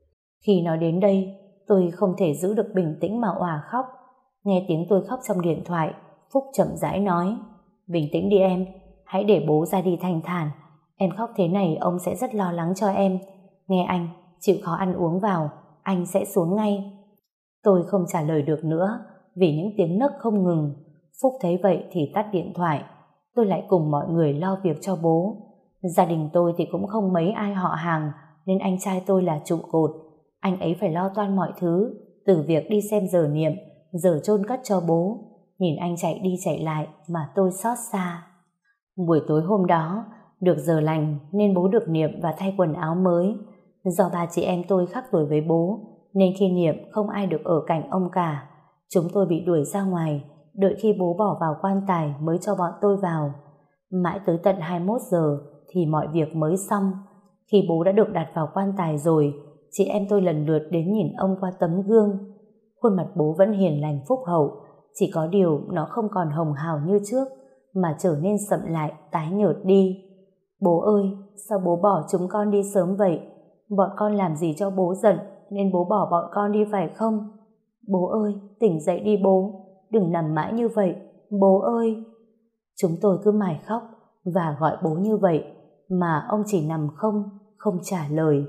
Khi nói đến đây, tôi không thể giữ được bình tĩnh mà òa khóc. Nghe tiếng tôi khóc trong điện thoại, Phúc chậm rãi nói, bình tĩnh đi em, hãy để bố ra đi thanh thản. Em khóc thế này ông sẽ rất lo lắng cho em. Nghe anh, chịu khó ăn uống vào, anh sẽ xuống ngay. Tôi không trả lời được nữa vì những tiếng nấc không ngừng. Phúc thấy vậy thì tắt điện thoại. Tôi lại cùng mọi người lo việc cho bố. Gia đình tôi thì cũng không mấy ai họ hàng, nên anh trai tôi là trụ cột. Anh ấy phải lo toan mọi thứ, từ việc đi xem giờ niệm, giờ chôn cất cho bố. Nhìn anh chạy đi chạy lại mà tôi xót xa. Buổi tối hôm đó, được giờ lành nên bố được niệm và thay quần áo mới. Do ba chị em tôi khác tuổi với bố, nên khi niệm không ai được ở cạnh ông cả. Chúng tôi bị đuổi ra ngoài, đợi khi bố bỏ vào quan tài mới cho bọn tôi vào. Mãi tới tận hai mươi mốt giờ thì mọi việc mới xong. Khi bố đã được đặt vào quan tài rồi, chị em tôi lần lượt đến nhìn ông qua tấm gương. Khuôn mặt bố vẫn hiền lành phúc hậu, chỉ có điều nó không còn hồng hào như trước, mà trở nên sậm lại, tái nhợt đi. Bố ơi, sao bố bỏ chúng con đi sớm vậy? Bọn con làm gì cho bố giận nên bố bỏ bọn con đi phải không? Bố ơi, tỉnh dậy đi bố, đừng nằm mãi như vậy, bố ơi. Chúng tôi cứ mải khóc và gọi bố như vậy, mà ông chỉ nằm không, không trả lời.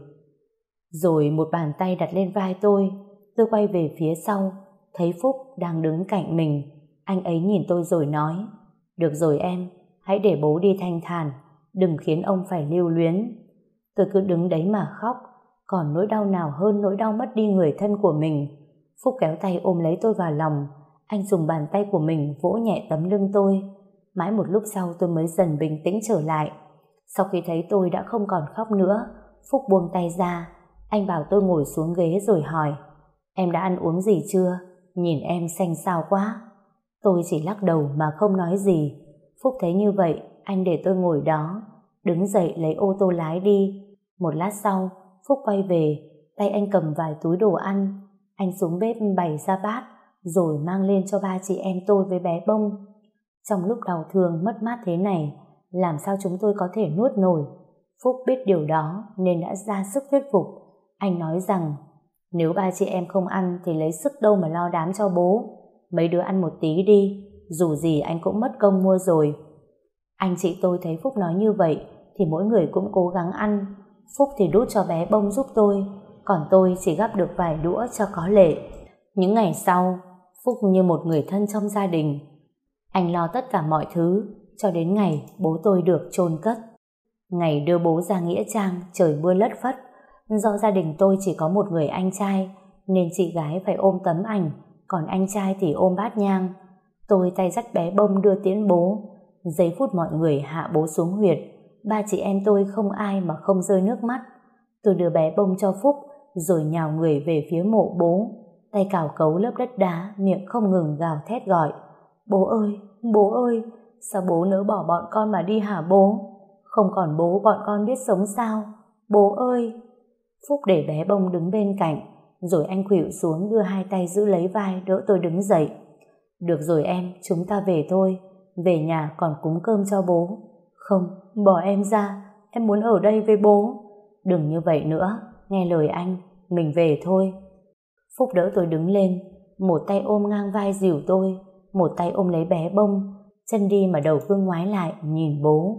Rồi một bàn tay đặt lên vai tôi, tôi quay về phía sau, thấy Phúc đang đứng cạnh mình. Anh ấy nhìn tôi rồi nói, được rồi em, hãy để bố đi thanh thản, đừng khiến ông phải lưu luyến. Tôi cứ đứng đấy mà khóc, còn nỗi đau nào hơn nỗi đau mất đi người thân của mình. Phúc kéo tay ôm lấy tôi vào lòng, anh dùng bàn tay của mình vỗ nhẹ tấm lưng tôi. Mãi một lúc sau tôi mới dần bình tĩnh trở lại. Sau khi thấy tôi đã không còn khóc nữa, Phúc buông tay ra, anh bảo tôi ngồi xuống ghế rồi hỏi, em đã ăn uống gì chưa? Nhìn em xanh xao quá. Tôi chỉ lắc đầu mà không nói gì. Phúc thấy như vậy, anh để tôi ngồi đó, đứng dậy lấy ô tô lái đi. Một lát sau, Phúc quay về, tay anh cầm vài túi đồ ăn. Anh xuống bếp bày ra bát, rồi mang lên cho ba chị em tôi với bé Bông. Trong lúc đau thương mất mát thế này, làm sao chúng tôi có thể nuốt nổi? Phúc biết điều đó nên đã ra sức thuyết phục. Anh nói rằng, nếu ba chị em không ăn thì lấy sức đâu mà lo đám cho bố. Mấy đứa ăn một tí đi, dù gì anh cũng mất công mua rồi. Anh chị tôi thấy Phúc nói như vậy thì mỗi người cũng cố gắng ăn. Phúc thì đút cho bé Bông giúp tôi, còn tôi chỉ gắp được vài đũa cho có lệ. Những ngày sau, Phúc như một người thân trong gia đình. Anh lo tất cả mọi thứ cho đến ngày bố tôi được chôn cất. Ngày đưa bố ra nghĩa trang, trời mưa lất phất. Do gia đình tôi chỉ có một người anh trai nên chị gái phải ôm tấm ảnh, còn anh trai thì ôm bát nhang. Tôi tay dắt bé Bông đưa tiễn bố. Giây phút mọi người hạ bố xuống huyệt, ba chị em tôi không ai mà không rơi nước mắt. Tôi đưa bé Bông cho Phúc rồi nhào người về phía mộ bố, tay cào cấu lớp đất đá, miệng không ngừng gào thét gọi, bố ơi, bố ơi, sao bố nỡ bỏ bọn con mà đi hả bố? Không còn bố bọn con biết sống sao? Bố ơi! Phúc để bé Bông đứng bên cạnh, rồi anh khuỵu xuống đưa hai tay giữ lấy vai đỡ tôi đứng dậy. Được rồi em, chúng ta về thôi, về nhà còn cúng cơm cho bố. Không, bỏ em ra, em muốn ở đây với bố. Đừng như vậy nữa, nghe lời anh, mình về thôi. Phúc đỡ tôi đứng lên, một tay ôm ngang vai dìu tôi, một tay ôm lấy bé Bông, chân đi mà đầu cứ ngoái lại nhìn bố.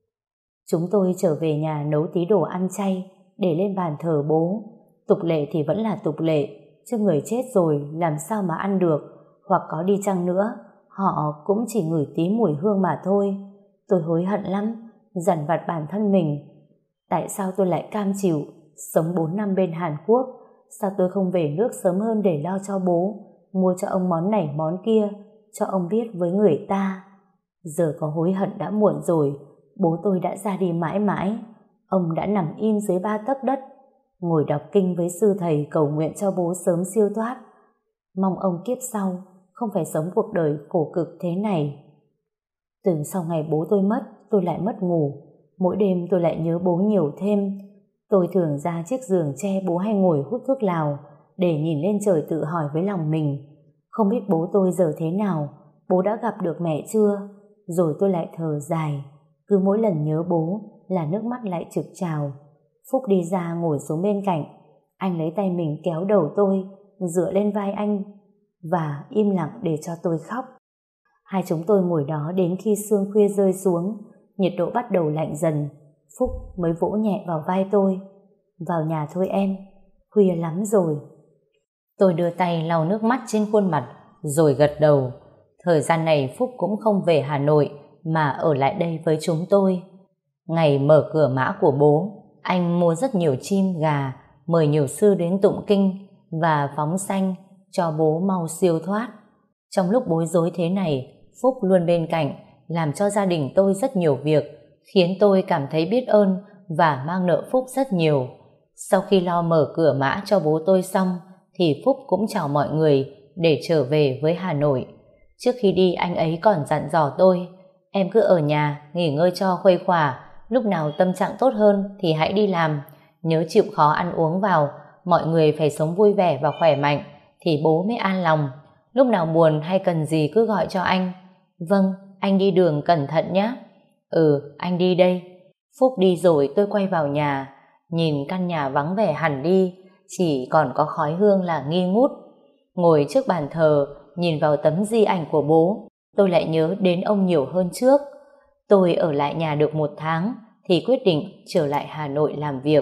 Chúng tôi trở về nhà nấu tí đồ ăn chay để lên bàn thờ bố. Tục lệ thì vẫn là tục lệ, chứ người chết rồi làm sao mà ăn được, hoặc có đi chăng nữa họ cũng chỉ ngửi tí mùi hương mà thôi. Tôi hối hận lắm, dằn vặt bản thân mình. Tại sao tôi lại cam chịu sống bốn năm bên Hàn Quốc? Sao tôi không về nước sớm hơn để lo cho bố, mua cho ông món này món kia, cho ông biết với người ta? Giờ có hối hận đã muộn rồi. Bố tôi đã ra đi mãi mãi. Ông đã nằm im dưới ba tấc đất, ngồi đọc kinh với sư thầy cầu nguyện cho bố sớm siêu thoát. Mong ông kiếp sau không phải sống cuộc đời khổ cực thế này. Từ sau ngày bố tôi mất, tôi lại mất ngủ. Mỗi đêm tôi lại nhớ bố nhiều thêm. Tôi thường ra chiếc giường tre bố hay ngồi hút thuốc lào để nhìn lên trời tự hỏi với lòng mình, không biết bố tôi giờ thế nào, bố đã gặp được mẹ chưa? Rồi tôi lại thở dài. Cứ mỗi lần nhớ bố là nước mắt lại trực trào. Phúc đi ra ngồi xuống bên cạnh. Anh lấy tay mình kéo đầu tôi, dựa lên vai anh và im lặng để cho tôi khóc. Hai chúng tôi ngồi đó đến khi sương khuya rơi xuống, nhiệt độ bắt đầu lạnh dần. Phúc mới vỗ nhẹ vào vai tôi. Vào nhà thôi em, khuya lắm rồi. Tôi đưa tay lau nước mắt trên khuôn mặt rồi gật đầu. Thời gian này Phúc cũng không về Hà Nội mà ở lại đây với chúng tôi. Ngày mở cửa mã của bố, anh mua rất nhiều chim gà, mời nhiều sư đến tụng kinh và phóng sanh cho bố mau siêu thoát. Trong lúc bối rối thế này, Phúc luôn bên cạnh, làm cho gia đình tôi rất nhiều việc, khiến tôi cảm thấy biết ơn và mang nợ Phúc rất nhiều. Sau khi lo mở cửa mã cho bố tôi xong, thì Phúc cũng chào mọi người để trở về với Hà Nội. Trước khi đi, anh ấy còn dặn dò tôi: em cứ ở nhà nghỉ ngơi cho khuây khỏa, lúc nào tâm trạng tốt hơn thì hãy đi làm, nhớ chịu khó ăn uống vào, mọi người phải sống vui vẻ và khỏe mạnh thì bố mới an lòng. Lúc nào buồn hay cần gì cứ gọi cho anh. Vâng, anh đi đường cẩn thận nhé. Ừ, anh đi đây. Phúc đi rồi tôi quay vào nhà, nhìn căn nhà vắng vẻ hẳn đi, chỉ còn có khói hương là nghi ngút. Ngồi trước bàn thờ, nhìn vào tấm di ảnh của bố, tôi lại nhớ đến ông nhiều hơn trước. Tôi ở lại nhà được một tháng thì quyết định trở lại Hà Nội làm việc.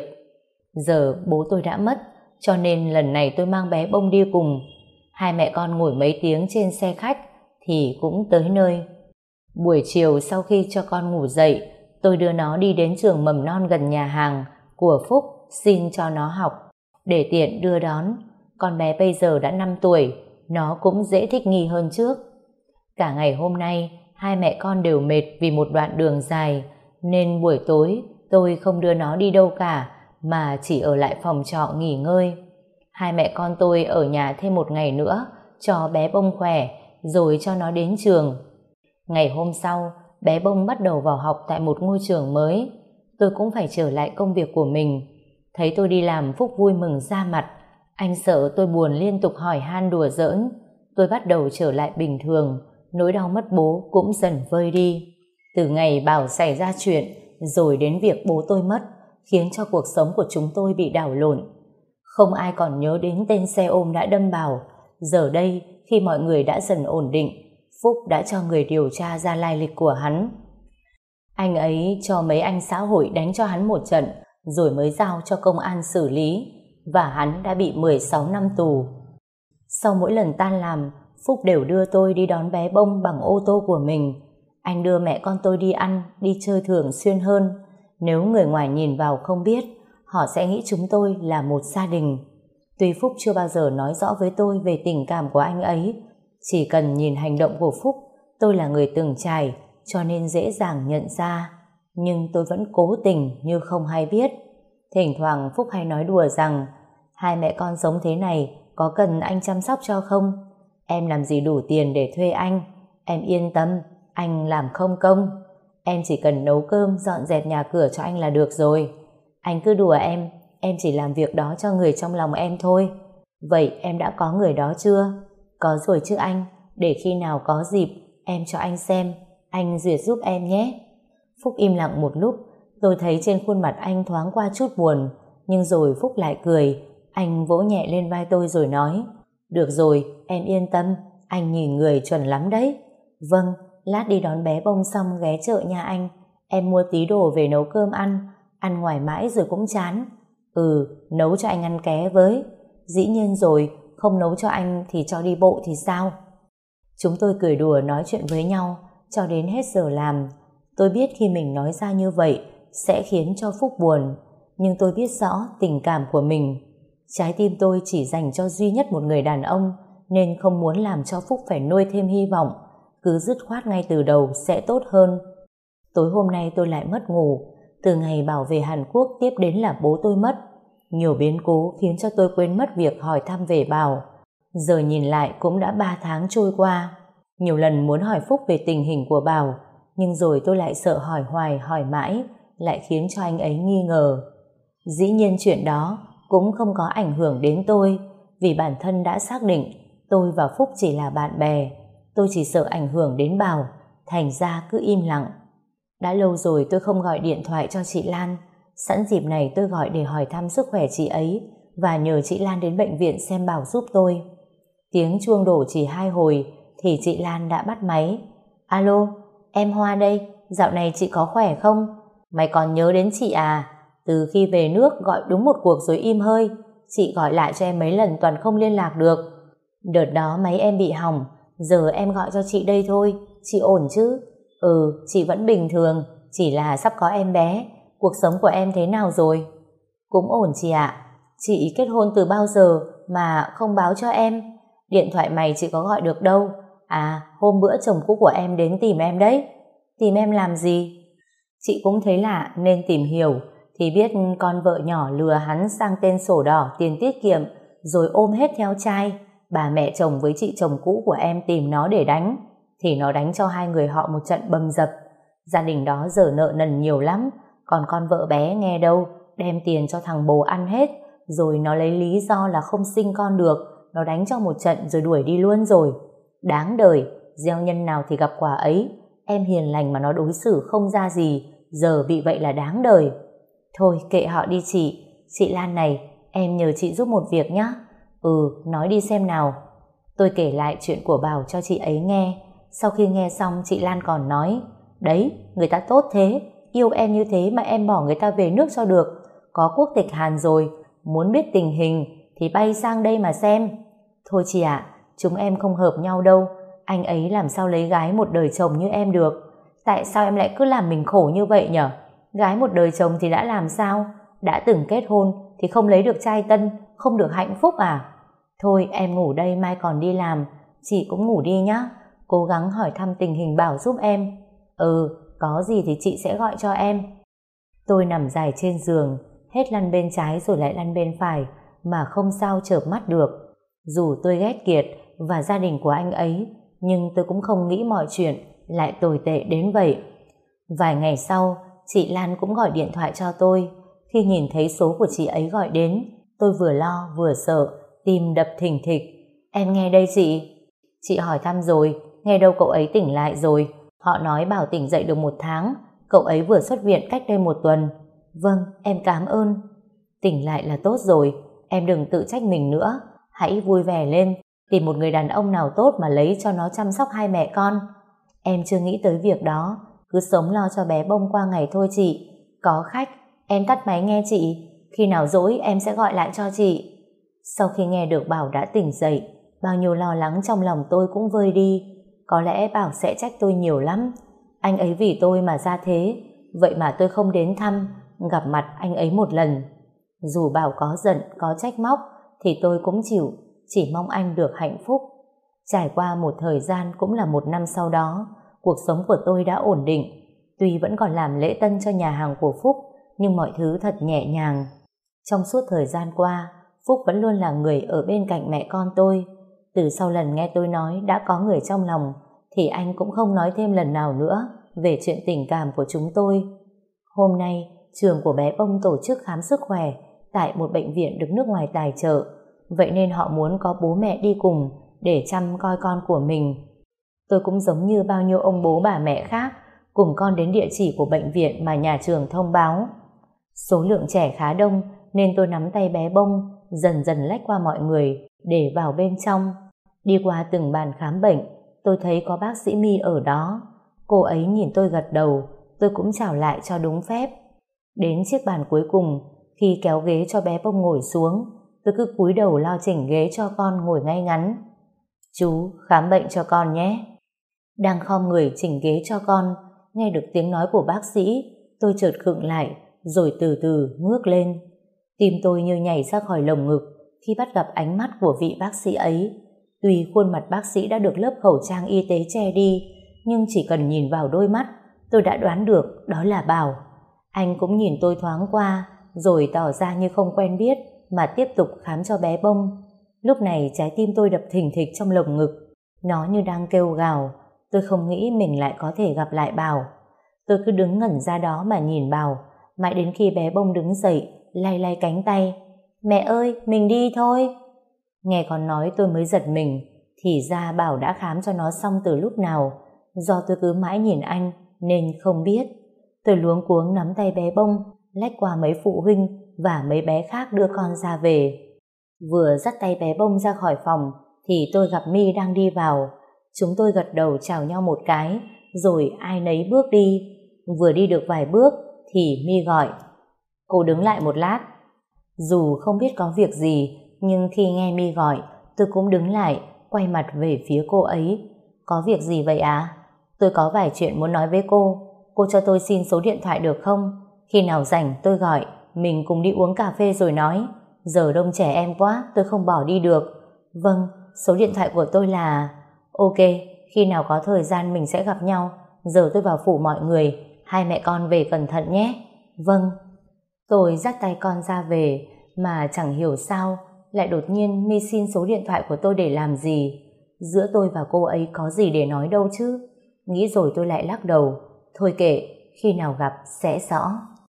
Giờ bố tôi đã mất, cho nên lần này tôi mang bé Bông đi cùng. Hai mẹ con ngồi mấy tiếng trên xe khách thì cũng tới nơi. Buổi chiều sau khi cho con ngủ dậy, tôi đưa nó đi đến trường mầm non gần nhà hàng của Phúc xin cho nó học, để tiện đưa đón. Con bé bây giờ đã năm tuổi, nó cũng dễ thích nghi hơn trước. Cả ngày hôm nay, hai mẹ con đều mệt vì một đoạn đường dài, nên buổi tối tôi không đưa nó đi đâu cả, mà chỉ ở lại phòng trọ nghỉ ngơi. Hai mẹ con tôi ở nhà thêm một ngày nữa, cho bé Bông khỏe, rồi cho nó đến trường. Ngày hôm sau, bé Bông bắt đầu vào học tại một ngôi trường mới. Tôi cũng phải trở lại công việc của mình. Thấy tôi đi làm, Phúc vui mừng ra mặt. Anh sợ tôi buồn liên tục hỏi han đùa giỡn. Tôi bắt đầu trở lại bình thường, nỗi đau mất bố cũng dần vơi đi. Từ ngày Bảo xảy ra chuyện, rồi đến việc bố tôi mất, khiến cho cuộc sống của chúng tôi bị đảo lộn. Không ai còn nhớ đến tên xe ôm đã đâm Bảo. Giờ đây, khi mọi người đã dần ổn định, Phúc đã cho người điều tra ra lai lịch của hắn. Anh ấy cho mấy anh xã hội đánh cho hắn một trận, rồi mới giao cho công an xử lý, và hắn đã bị mười sáu năm tù. Sau mỗi lần tan làm, Phúc đều đưa tôi đi đón bé Bông bằng ô tô của mình. Anh đưa mẹ con tôi đi ăn, đi chơi thường xuyên hơn. Nếu người ngoài nhìn vào không biết, họ sẽ nghĩ chúng tôi là một gia đình. Tuy Phúc chưa bao giờ nói rõ với tôi về tình cảm của anh ấy, chỉ cần nhìn hành động của Phúc, tôi là người từng trải, cho nên dễ dàng nhận ra. Nhưng tôi vẫn cố tình như không hay biết. Thỉnh thoảng Phúc hay nói đùa rằng: hai mẹ con sống thế này, có cần anh chăm sóc cho không? Em làm gì đủ tiền để thuê anh? Em yên tâm, anh làm không công. Em chỉ cần nấu cơm, dọn dẹp nhà cửa cho anh là được rồi. Anh cứ đùa em, em chỉ làm việc đó cho người trong lòng em thôi. Vậy em đã có người đó chưa? Có rồi chứ anh, để khi nào có dịp em cho anh xem, anh duyệt giúp em nhé. Phúc im lặng một lúc, tôi thấy trên khuôn mặt anh thoáng qua chút buồn, nhưng rồi Phúc lại cười. Anh vỗ nhẹ lên vai tôi rồi nói: được rồi, em yên tâm, anh nhìn người chuẩn lắm đấy. Vâng, lát đi đón bé Bông xong ghé chợ nhà anh, em mua tí đồ về nấu cơm ăn, ăn ngoài mãi rồi cũng chán. Ừ, nấu cho anh ăn ké với. Dĩ nhiên rồi, không nấu cho anh thì cho đi bộ thì sao? Chúng tôi cười đùa nói chuyện với nhau cho đến hết giờ làm. Tôi biết khi mình nói ra như vậy sẽ khiến cho Phúc buồn, nhưng tôi biết rõ tình cảm của mình. Trái tim tôi chỉ dành cho duy nhất một người đàn ông, nên không muốn làm cho Phúc phải nuôi thêm hy vọng. Cứ dứt khoát ngay từ đầu sẽ tốt hơn. Tối hôm nay tôi lại mất ngủ. Từ ngày Bảo về Hàn Quốc tiếp đến là bố tôi mất. Nhiều biến cố khiến cho tôi quên mất việc hỏi thăm về Bảo. Giờ nhìn lại cũng đã ba tháng trôi qua. Nhiều lần muốn hỏi Phúc về tình hình của Bảo, nhưng rồi tôi lại sợ hỏi hoài hỏi mãi lại khiến cho anh ấy nghi ngờ. Dĩ nhiên chuyện đó cũng không có ảnh hưởng đến tôi, vì bản thân đã xác định tôi và Phúc chỉ là bạn bè. Tôi chỉ sợ ảnh hưởng đến Bảo, thành ra cứ im lặng. Đã lâu rồi tôi không gọi điện thoại cho chị Lan. Sẵn dịp này tôi gọi để hỏi thăm sức khỏe chị ấy và nhờ chị Lan đến bệnh viện xem Bảo giúp tôi. Tiếng chuông đổ chỉ hai hồi thì chị Lan đã bắt máy. Alo, em Hoa đây, dạo này chị có khỏe không? Mày còn nhớ đến chị à? Từ khi về nước gọi đúng một cuộc rồi im hơi. Chị gọi lại cho em mấy lần toàn không liên lạc được. Đợt đó máy em bị hỏng, giờ em gọi cho chị đây thôi. Chị ổn chứ? Ừ, chị vẫn bình thường, chỉ là sắp có em bé. Cuộc sống của em thế nào rồi? Cũng ổn chị ạ. Chị kết hôn từ bao giờ mà không báo cho em? Điện thoại mày chị có gọi được đâu. À, hôm bữa chồng cũ của em đến tìm em đấy. Tìm em làm gì? Chị cũng thấy lạ nên tìm hiểu, thì biết con vợ nhỏ lừa hắn sang tên sổ đỏ tiền tiết kiệm rồi ôm hết theo trai. Bà mẹ chồng với chị chồng cũ của em tìm nó để đánh, thì nó đánh cho hai người họ một trận bầm dập. Gia đình đó giờ nợ nần nhiều lắm, còn con vợ bé nghe đâu, đem tiền cho thằng bồ ăn hết, rồi nó lấy lý do là không sinh con được, nó đánh cho một trận rồi đuổi đi luôn rồi. Đáng đời, gieo nhân nào thì gặp quả ấy. Em hiền lành mà nó đối xử không ra gì, giờ bị vậy là đáng đời. Thôi kệ họ đi chị. Chị Lan này, em nhờ chị giúp một việc nhé. Ừ, nói đi xem nào. Tôi kể lại chuyện của Bảo cho chị ấy nghe. Sau khi nghe xong chị Lan còn nói, đấy, người ta tốt thế, yêu em như thế mà em bỏ người ta về nước cho được. Có quốc tịch Hàn rồi, muốn biết tình hình thì bay sang đây mà xem. Thôi chị ạ, chúng em không hợp nhau đâu. Anh ấy làm sao lấy gái một đời chồng như em được. Tại sao em lại cứ làm mình khổ như vậy nhở? Gái một đời chồng thì đã làm sao? Đã từng kết hôn thì không lấy được trai tân, không được hạnh phúc à? Thôi em ngủ đây, mai còn đi làm. Chị cũng ngủ đi nhá. Cố gắng hỏi thăm tình hình Bảo giúp em. Ừ, có gì thì chị sẽ gọi cho em. Tôi nằm dài trên giường, hết lăn bên trái rồi lại lăn bên phải, mà không sao chợp mắt được. Dù tôi ghét Kiệt và gia đình của anh ấy, nhưng tôi cũng không nghĩ mọi chuyện lại tồi tệ đến vậy. Vài ngày sau, chị Lan cũng gọi điện thoại cho tôi. Khi nhìn thấy số của chị ấy gọi đến, tôi vừa lo vừa sợ, tim đập thình thịch. Em nghe đây chị. Chị hỏi thăm rồi, nghe đâu cậu ấy tỉnh lại rồi. Họ nói Bảo tỉnh dậy được một tháng, cậu ấy vừa xuất viện cách đây một tuần. Vâng, em cảm ơn. Tỉnh lại là tốt rồi, em đừng tự trách mình nữa. Hãy vui vẻ lên, tìm một người đàn ông nào tốt mà lấy cho nó chăm sóc hai mẹ con. Em chưa nghĩ tới việc đó, cứ sống lo cho bé bông qua ngày thôi chị. Có khách, em tắt máy nghe chị. Khi nào rỗi em sẽ gọi lại cho chị. Sau khi nghe được Bảo đã tỉnh dậy, bao nhiêu lo lắng trong lòng tôi cũng vơi đi. Có lẽ Bảo sẽ trách tôi nhiều lắm. Anh ấy vì tôi mà ra thế, vậy mà tôi không đến thăm, gặp mặt anh ấy một lần. Dù Bảo có giận, có trách móc, thì tôi cũng chịu, chỉ mong anh được hạnh phúc. Trải qua một thời gian cũng là một năm sau đó, cuộc sống của tôi đã ổn định. Tuy vẫn còn làm lễ tân cho nhà hàng của Phúc, nhưng mọi thứ thật nhẹ nhàng. Trong suốt thời gian qua, Phúc vẫn luôn là người ở bên cạnh mẹ con tôi. Từ sau lần nghe tôi nói đã có người trong lòng, thì anh cũng không nói thêm lần nào nữa về chuyện tình cảm của chúng tôi. Hôm nay, trường của bé Bông tổ chức khám sức khỏe tại một bệnh viện được nước ngoài tài trợ. Vậy nên họ muốn có bố mẹ đi cùng để chăm coi con của mình. Tôi cũng giống như bao nhiêu ông bố bà mẹ khác, cùng con đến địa chỉ của bệnh viện mà nhà trường thông báo. Số lượng trẻ khá đông nên tôi nắm tay bé Bông, dần dần lách qua mọi người để vào bên trong. Đi qua từng bàn khám bệnh, tôi thấy có bác sĩ My ở đó. Cô ấy nhìn tôi gật đầu, tôi cũng chào lại cho đúng phép. Đến chiếc bàn cuối cùng, khi kéo ghế cho bé Bông ngồi xuống, tôi cứ cúi đầu lo chỉnh ghế cho con ngồi ngay ngắn. Chú khám bệnh cho con nhé. Đang khom người chỉnh ghế cho con, nghe được tiếng nói của bác sĩ, tôi chợt khựng lại, rồi từ từ ngước lên. Tim tôi như nhảy ra khỏi lồng ngực khi bắt gặp ánh mắt của vị bác sĩ ấy. Tuy khuôn mặt bác sĩ đã được lớp khẩu trang y tế che đi, nhưng chỉ cần nhìn vào đôi mắt, tôi đã đoán được đó là Bảo. Anh cũng nhìn tôi thoáng qua, rồi tỏ ra như không quen biết mà tiếp tục khám cho bé Bông. Lúc này trái tim tôi đập thình thịch trong lồng ngực, nó như đang kêu gào. Tôi không nghĩ mình lại có thể gặp lại Bảo. Tôi cứ đứng ngẩn ra đó mà nhìn Bảo, mãi đến khi bé Bông đứng dậy, lay lay cánh tay. Mẹ ơi, mình đi thôi. Nghe con nói tôi mới giật mình, thì ra Bảo đã khám cho nó xong từ lúc nào. Do tôi cứ mãi nhìn anh nên không biết. Tôi luống cuống nắm tay bé Bông, lách qua mấy phụ huynh và mấy bé khác đưa con ra về. Vừa dắt tay bé Bông ra khỏi phòng thì tôi gặp My đang đi vào. Chúng tôi gật đầu chào nhau một cái, rồi ai nấy bước đi. Vừa đi được vài bước thì My gọi: cô đứng lại một lát. Dù không biết có việc gì, nhưng khi nghe My gọi, tôi cũng đứng lại, quay mặt về phía cô ấy. Có việc gì vậy à? Tôi có vài chuyện muốn nói với cô. Cô cho tôi xin số điện thoại được không? Khi nào rảnh tôi gọi, mình cùng đi uống cà phê rồi nói. Giờ đông trẻ em quá, tôi không bỏ đi được. Vâng, số điện thoại của tôi là... Ok, khi nào có thời gian mình sẽ gặp nhau. Giờ tôi vào phủ mọi người, hai mẹ con về cẩn thận nhé. Vâng. Tôi dắt tay con ra về, mà chẳng hiểu sao lại đột nhiên My xin số điện thoại của tôi để làm gì. Giữa tôi và cô ấy có gì để nói đâu chứ. Nghĩ rồi tôi lại lắc đầu. Thôi kệ, khi nào gặp sẽ rõ.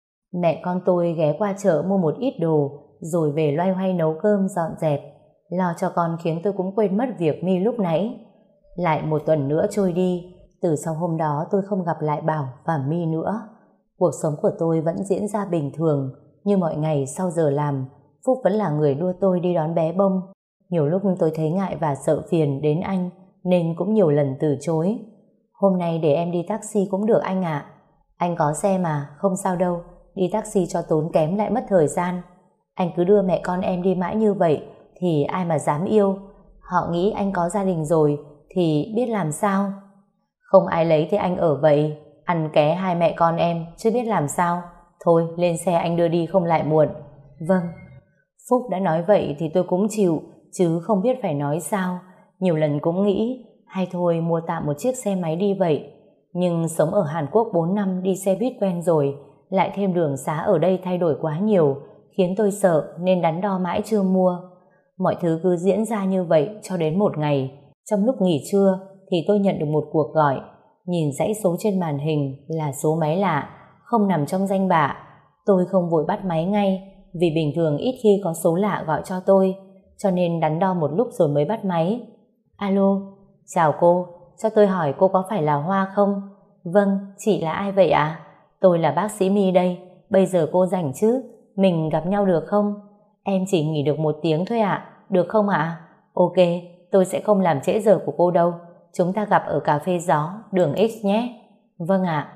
Mẹ con tôi ghé qua chợ mua một ít đồ, rồi về loay hoay nấu cơm dọn dẹp. Lo cho con khiến tôi cũng quên mất việc My lúc nãy. Lại một tuần nữa trôi đi. Từ sau hôm đó tôi không gặp lại Bảo và My nữa. Cuộc sống của tôi vẫn diễn ra bình thường. Như mọi ngày sau giờ làm, Phúc vẫn là người đưa tôi đi đón bé Bông. Nhiều lúc tôi thấy ngại và sợ phiền đến anh, nên cũng nhiều lần từ chối. Hôm nay để em đi taxi cũng được anh ạ. Anh có xe mà, không sao đâu. Đi taxi cho tốn kém lại mất thời gian. Anh cứ đưa mẹ con em đi mãi như vậy thì ai mà dám yêu. Họ nghĩ anh có gia đình rồi thì biết làm sao. Không ai lấy thì anh ở vậy, ăn ké hai mẹ con em chứ biết làm sao. Thôi lên xe anh đưa đi không lại muộn. Vâng. Phúc đã nói vậy thì tôi cũng chịu, chứ không biết phải nói sao. Nhiều lần cũng nghĩ hay thôi mua tạm một chiếc xe máy đi vậy. Nhưng sống ở Hàn Quốc bốn năm đi xe buýt quen rồi, lại thêm đường xá ở đây thay đổi quá nhiều, khiến tôi sợ nên đắn đo mãi chưa mua. Mọi thứ cứ diễn ra như vậy cho đến một ngày. Trong lúc nghỉ trưa thì tôi nhận được một cuộc gọi. Nhìn dãy số trên màn hình là số máy lạ, không nằm trong danh bạ. Tôi không vội bắt máy ngay, vì bình thường ít khi có số lạ gọi cho tôi, cho nên đắn đo một lúc rồi mới bắt máy. Alo, chào cô, cho tôi hỏi cô có phải là Hoa không? Vâng, chị là ai vậy ạ? À? Tôi là bác sĩ My đây, bây giờ cô rảnh chứ? Mình gặp nhau được không? Em chỉ nghỉ được một tiếng thôi ạ, à? Được không ạ? À? Ok, tôi sẽ không làm trễ giờ của cô đâu. Chúng ta gặp ở cà phê gió, đường X nhé. Vâng ạ.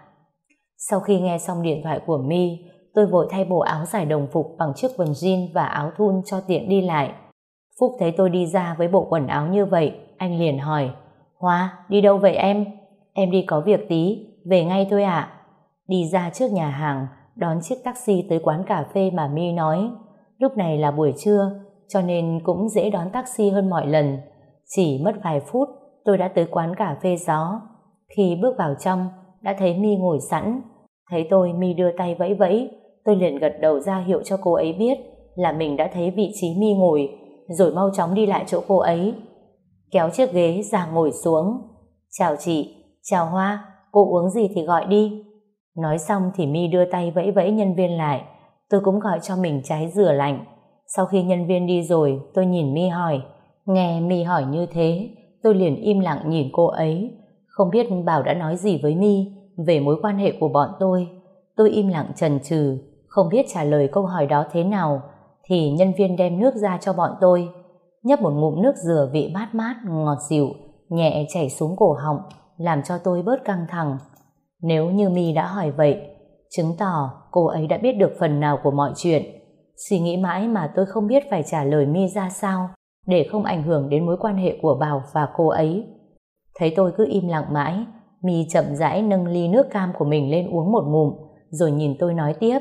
Sau khi nghe xong điện thoại của My, tôi vội thay bộ áo dài đồng phục bằng chiếc quần jean và áo thun cho tiện đi lại. Phúc thấy tôi đi ra với bộ quần áo như vậy, anh liền hỏi: Hoa, đi đâu vậy em? Em đi có việc tí, về ngay thôi ạ. À? Đi ra trước nhà hàng, đón chiếc taxi tới quán cà phê mà My nói. Lúc này là buổi trưa, cho nên cũng dễ đón taxi hơn mọi lần. Chỉ mất vài phút, tôi đã tới quán cà phê gió. Khi bước vào trong, đã thấy My ngồi sẵn. Thấy tôi, My đưa tay vẫy vẫy. Tôi liền gật đầu ra hiệu cho cô ấy biết là mình đã thấy vị trí My ngồi, rồi mau chóng đi lại chỗ cô ấy. Kéo chiếc ghế ra ngồi xuống. Chào chị, chào Hoa, cô uống gì thì gọi đi. Nói xong thì My đưa tay vẫy vẫy nhân viên lại. Tôi cũng gọi cho mình trái dừa lạnh. Sau khi nhân viên đi rồi, tôi nhìn My hỏi. Nghe My hỏi như thế, tôi liền im lặng nhìn cô ấy. Không biết Bảo đã nói gì với My về mối quan hệ của bọn tôi. Tôi im lặng chần chừ, không biết trả lời câu hỏi đó thế nào, thì nhân viên đem nước ra cho bọn tôi. Nhấp một ngụm nước dừa vị mát mát, ngọt dịu, nhẹ chảy xuống cổ họng, làm cho tôi bớt căng thẳng. Nếu như My đã hỏi vậy, chứng tỏ cô ấy đã biết được phần nào của mọi chuyện. Suy nghĩ mãi mà tôi không biết phải trả lời My ra sao để không ảnh hưởng đến mối quan hệ của Bảo và cô ấy. Thấy tôi cứ im lặng mãi, My chậm rãi nâng ly nước cam của mình lên uống một ngụm, rồi nhìn tôi nói tiếp.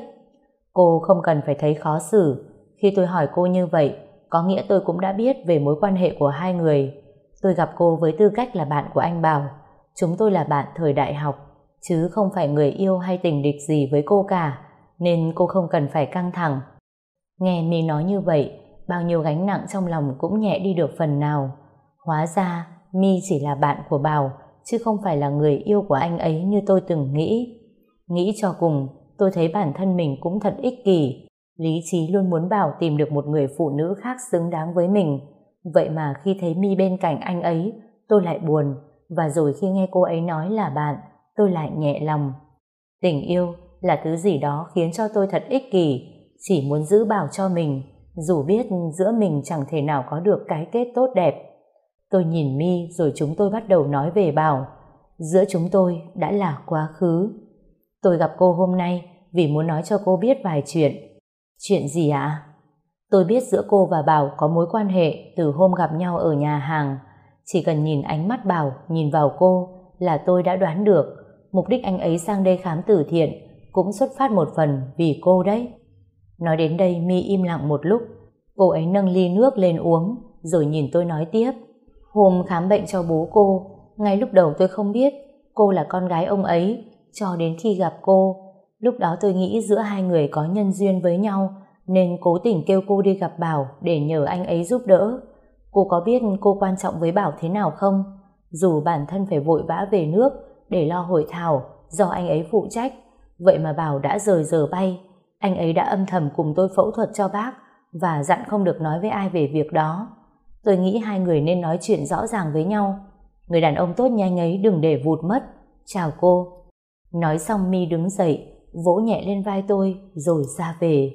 Cô không cần phải thấy khó xử. Khi tôi hỏi cô như vậy, có nghĩa tôi cũng đã biết về mối quan hệ của hai người. Tôi gặp cô với tư cách là bạn của anh Bảo. Chúng tôi là bạn thời đại học, chứ không phải người yêu hay tình địch gì với cô cả, nên cô không cần phải căng thẳng. Nghe My nói như vậy, bao nhiêu gánh nặng trong lòng cũng nhẹ đi được phần nào. Hóa ra My chỉ là bạn của Bảo, chứ không phải là người yêu của anh ấy như tôi từng nghĩ. Nghĩ cho cùng, tôi thấy bản thân mình cũng thật ích kỷ. Lý trí luôn muốn Bảo tìm được một người phụ nữ khác xứng đáng với mình. Vậy mà khi thấy My bên cạnh anh ấy, tôi lại buồn. Và rồi khi nghe cô ấy nói là bạn, tôi lại nhẹ lòng. Tình yêu là thứ gì đó khiến cho tôi thật ích kỷ, chỉ muốn giữ Bảo cho mình, dù biết giữa mình chẳng thể nào có được cái kết tốt đẹp. Tôi nhìn My rồi chúng tôi bắt đầu nói về Bảo. Giữa chúng tôi đã là quá khứ. Tôi gặp cô hôm nay vì muốn nói cho cô biết vài chuyện. Chuyện gì ạ? Tôi biết giữa cô và Bảo có mối quan hệ từ hôm gặp nhau ở nhà hàng. Chỉ cần nhìn ánh mắt Bảo nhìn vào cô là tôi đã đoán được mục đích anh ấy sang đây khám từ thiện cũng xuất phát một phần vì cô đấy. Nói đến đây My im lặng một lúc. Cô ấy nâng ly nước lên uống rồi nhìn tôi nói tiếp. Hôm khám bệnh cho bố cô, ngay lúc đầu tôi không biết cô là con gái ông ấy, cho đến khi gặp cô. Lúc đó tôi nghĩ giữa hai người có nhân duyên với nhau, nên cố tình kêu cô đi gặp Bảo để nhờ anh ấy giúp đỡ. Cô có biết cô quan trọng với Bảo thế nào không? Dù bản thân phải vội vã về nước để lo hội thảo do anh ấy phụ trách, vậy mà Bảo đã rời giờ bay. Anh ấy đã âm thầm cùng tôi phẫu thuật cho bác và dặn không được nói với ai về việc đó. Tôi nghĩ hai người nên nói chuyện rõ ràng với nhau. Người đàn ông tốt như anh ấy đừng để vụt mất. Chào cô. Nói xong My đứng dậy, vỗ nhẹ lên vai tôi rồi ra về.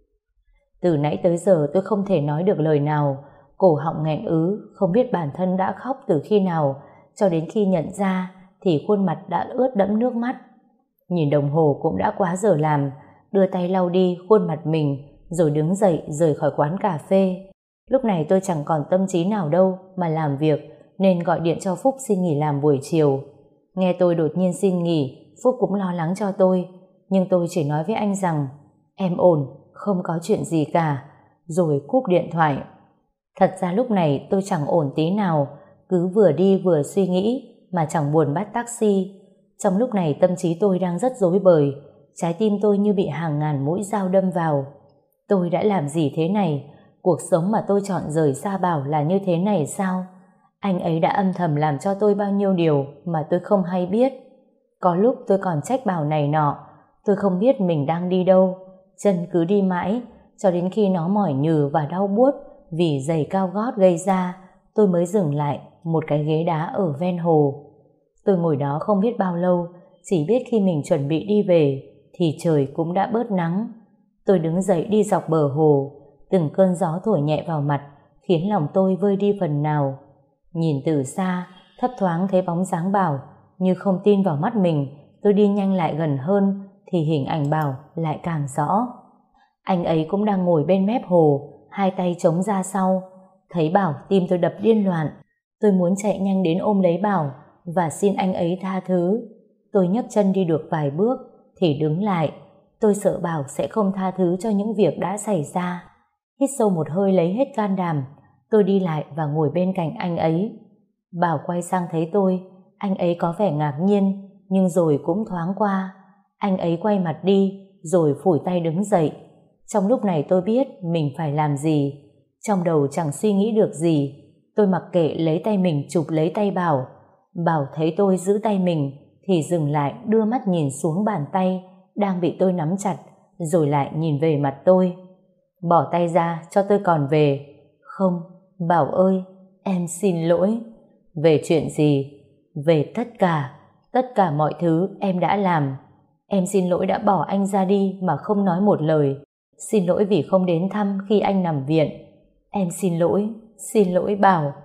Từ nãy tới giờ tôi không thể nói được lời nào, cổ họng nghẹn ứ, không biết bản thân đã khóc từ khi nào, cho đến khi nhận ra thì khuôn mặt đã ướt đẫm nước mắt. Nhìn đồng hồ cũng đã quá giờ làm, đưa tay lau đi khuôn mặt mình rồi đứng dậy rời khỏi quán cà phê. Lúc này tôi chẳng còn tâm trí nào đâu mà làm việc, nên gọi điện cho Phúc xin nghỉ làm buổi chiều. Nghe tôi đột nhiên xin nghỉ, Phúc cũng lo lắng cho tôi, nhưng tôi chỉ nói với anh rằng em ổn, không có chuyện gì cả, rồi cúp điện thoại. Thật ra lúc này tôi chẳng ổn tí nào, cứ vừa đi vừa suy nghĩ mà chẳng buồn bắt taxi. Trong lúc này tâm trí tôi đang rất rối bời, trái tim tôi như bị hàng ngàn mũi dao đâm vào. Tôi đã làm gì thế này? Cuộc sống mà tôi chọn rời xa Bảo là như thế này sao? Anh ấy đã âm thầm làm cho tôi bao nhiêu điều mà tôi không hay biết. Có lúc tôi còn trách Bảo này nọ, tôi không biết mình đang đi đâu. Chân cứ đi mãi, cho đến khi nó mỏi nhừ và đau buốt vì giày cao gót gây ra, tôi mới dừng lại một cái ghế đá ở ven hồ. Tôi ngồi đó không biết bao lâu, chỉ biết khi mình chuẩn bị đi về thì trời cũng đã bớt nắng. Tôi đứng dậy đi dọc bờ hồ, từng cơn gió thổi nhẹ vào mặt khiến lòng tôi vơi đi phần nào. Nhìn từ xa, thấp thoáng thấy bóng dáng Bảo, như không tin vào mắt mình. Tôi đi nhanh lại gần hơn thì hình ảnh Bảo lại càng rõ. Anh ấy cũng đang ngồi bên mép hồ, hai tay chống ra sau. Thấy Bảo, tim tôi đập điên loạn. Tôi muốn chạy nhanh đến ôm lấy Bảo và xin anh ấy tha thứ. Tôi nhấc chân đi được vài bước thì đứng lại. Tôi sợ Bảo sẽ không tha thứ cho những việc đã xảy ra. Hít sâu một hơi lấy hết can đảm, tôi đi lại và ngồi bên cạnh anh ấy. Bảo quay sang thấy tôi, anh ấy có vẻ ngạc nhiên, nhưng rồi cũng thoáng qua. Anh ấy quay mặt đi, rồi phủi tay đứng dậy. Trong lúc này tôi biết mình phải làm gì. Trong đầu chẳng suy nghĩ được gì. Tôi mặc kệ lấy tay mình chụp lấy tay Bảo. Bảo thấy tôi giữ tay mình thì dừng lại, đưa mắt nhìn xuống bàn tay đang bị tôi nắm chặt, rồi lại nhìn về mặt tôi. Bỏ tay ra cho tôi còn về. Không, Bảo ơi, em xin lỗi. Về chuyện gì? Về tất cả, tất cả mọi thứ em đã làm. Em xin lỗi đã bỏ anh ra đi mà không nói một lời. Xin lỗi vì không đến thăm khi anh nằm viện. Em xin lỗi, xin lỗi Bảo.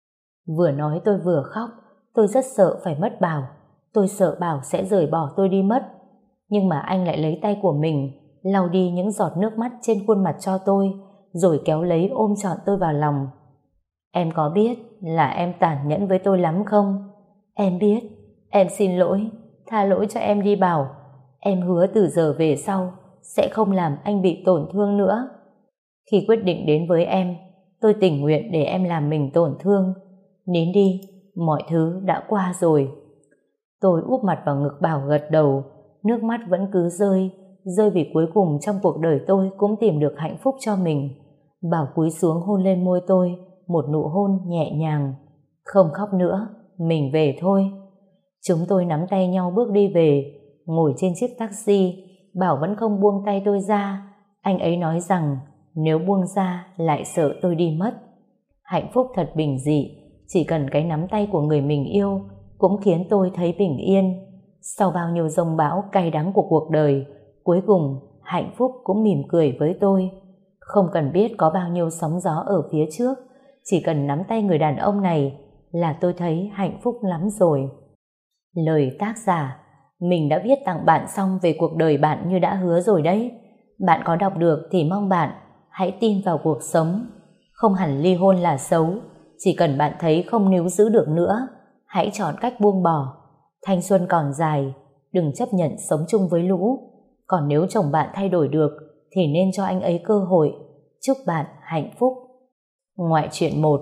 Vừa nói tôi vừa khóc. Tôi rất sợ phải mất Bảo. Tôi sợ Bảo sẽ rời bỏ tôi đi mất. Nhưng mà anh lại lấy tay của mình lau đi những giọt nước mắt trên khuôn mặt cho tôi, rồi kéo lấy ôm trọn tôi vào lòng. Em có biết là em tàn nhẫn với tôi lắm không? Em biết, Em xin lỗi, tha lỗi cho em đi Bảo. Em hứa từ giờ về sau sẽ không làm anh bị tổn thương nữa. Khi quyết định đến với em, tôi tình nguyện để em làm mình tổn thương. Nín đi, mọi thứ đã qua rồi. Tôi úp mặt vào ngực Bảo gật đầu, nước mắt vẫn cứ rơi, rơi vì cuối cùng trong cuộc đời tôi cũng tìm được hạnh phúc cho mình. Bảo cúi xuống hôn lên môi tôi, một nụ hôn nhẹ nhàng. Không khóc nữa, mình về thôi. Chúng tôi nắm tay nhau bước đi về, ngồi trên chiếc taxi, Bảo vẫn không buông tay tôi ra. Anh ấy nói rằng nếu buông ra lại sợ tôi đi mất. Hạnh phúc thật bình dị, chỉ cần cái nắm tay của người mình yêu cũng khiến tôi thấy bình yên. Sau bao nhiêu giông bão cay đắng của cuộc đời, cuối cùng hạnh phúc cũng mỉm cười với tôi. Không cần biết có bao nhiêu sóng gió ở phía trước, chỉ cần nắm tay người đàn ông này là tôi thấy hạnh phúc lắm rồi. Lời tác giả: mình đã viết tặng bạn xong về cuộc đời bạn như đã hứa rồi đấy. Bạn có đọc được thì mong bạn hãy tin vào cuộc sống. Không hẳn ly hôn là xấu, chỉ cần bạn thấy không níu giữ được nữa, hãy chọn cách buông bỏ. Thanh xuân còn dài, đừng chấp nhận sống chung với lũ. Còn nếu chồng bạn thay đổi được thì nên cho anh ấy cơ hội. Chúc bạn hạnh phúc. Ngoại truyện một.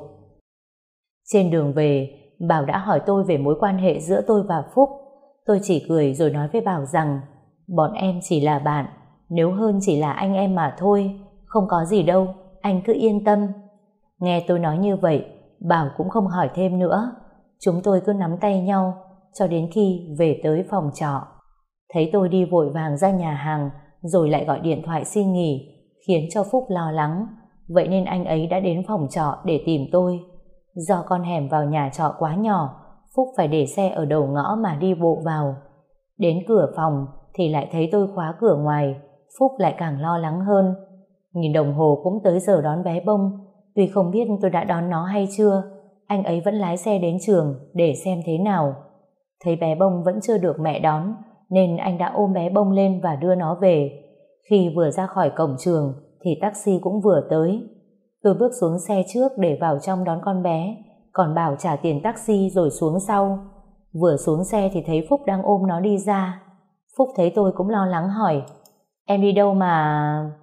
Trên đường về, Bảo đã hỏi tôi về mối quan hệ giữa tôi và Phúc. Tôi chỉ cười rồi nói với Bảo rằng bọn em chỉ là bạn, nếu hơn chỉ là anh em mà thôi. Không có gì đâu, anh cứ yên tâm. Nghe tôi nói như vậy, Bảo cũng không hỏi thêm nữa. Chúng tôi cứ nắm tay nhau cho đến khi về tới phòng trọ. Thấy tôi đi vội vàng ra nhà hàng rồi lại gọi điện thoại xin nghỉ, khiến cho Phúc lo lắng. Vậy nên anh ấy đã đến phòng trọ để tìm tôi. Do con hẻm vào nhà trọ quá nhỏ, Phúc phải để xe ở đầu ngõ mà đi bộ vào. Đến cửa phòng thì lại thấy tôi khóa cửa ngoài. Phúc lại càng lo lắng hơn. Nhìn đồng hồ cũng tới giờ đón bé Bông. Tuy không biết tôi đã đón nó hay chưa, anh ấy vẫn lái xe đến trường để xem thế nào. Thấy bé Bông vẫn chưa được mẹ đón, nên anh đã ôm bé Bông lên và đưa nó về. Khi vừa ra khỏi cổng trường thì taxi cũng vừa tới. Tôi bước xuống xe trước để vào trong đón con bé, còn Bảo trả tiền taxi rồi xuống sau. Vừa xuống xe thì thấy Phúc đang ôm nó đi ra. Phúc thấy tôi cũng lo lắng hỏi: em đi đâu mà...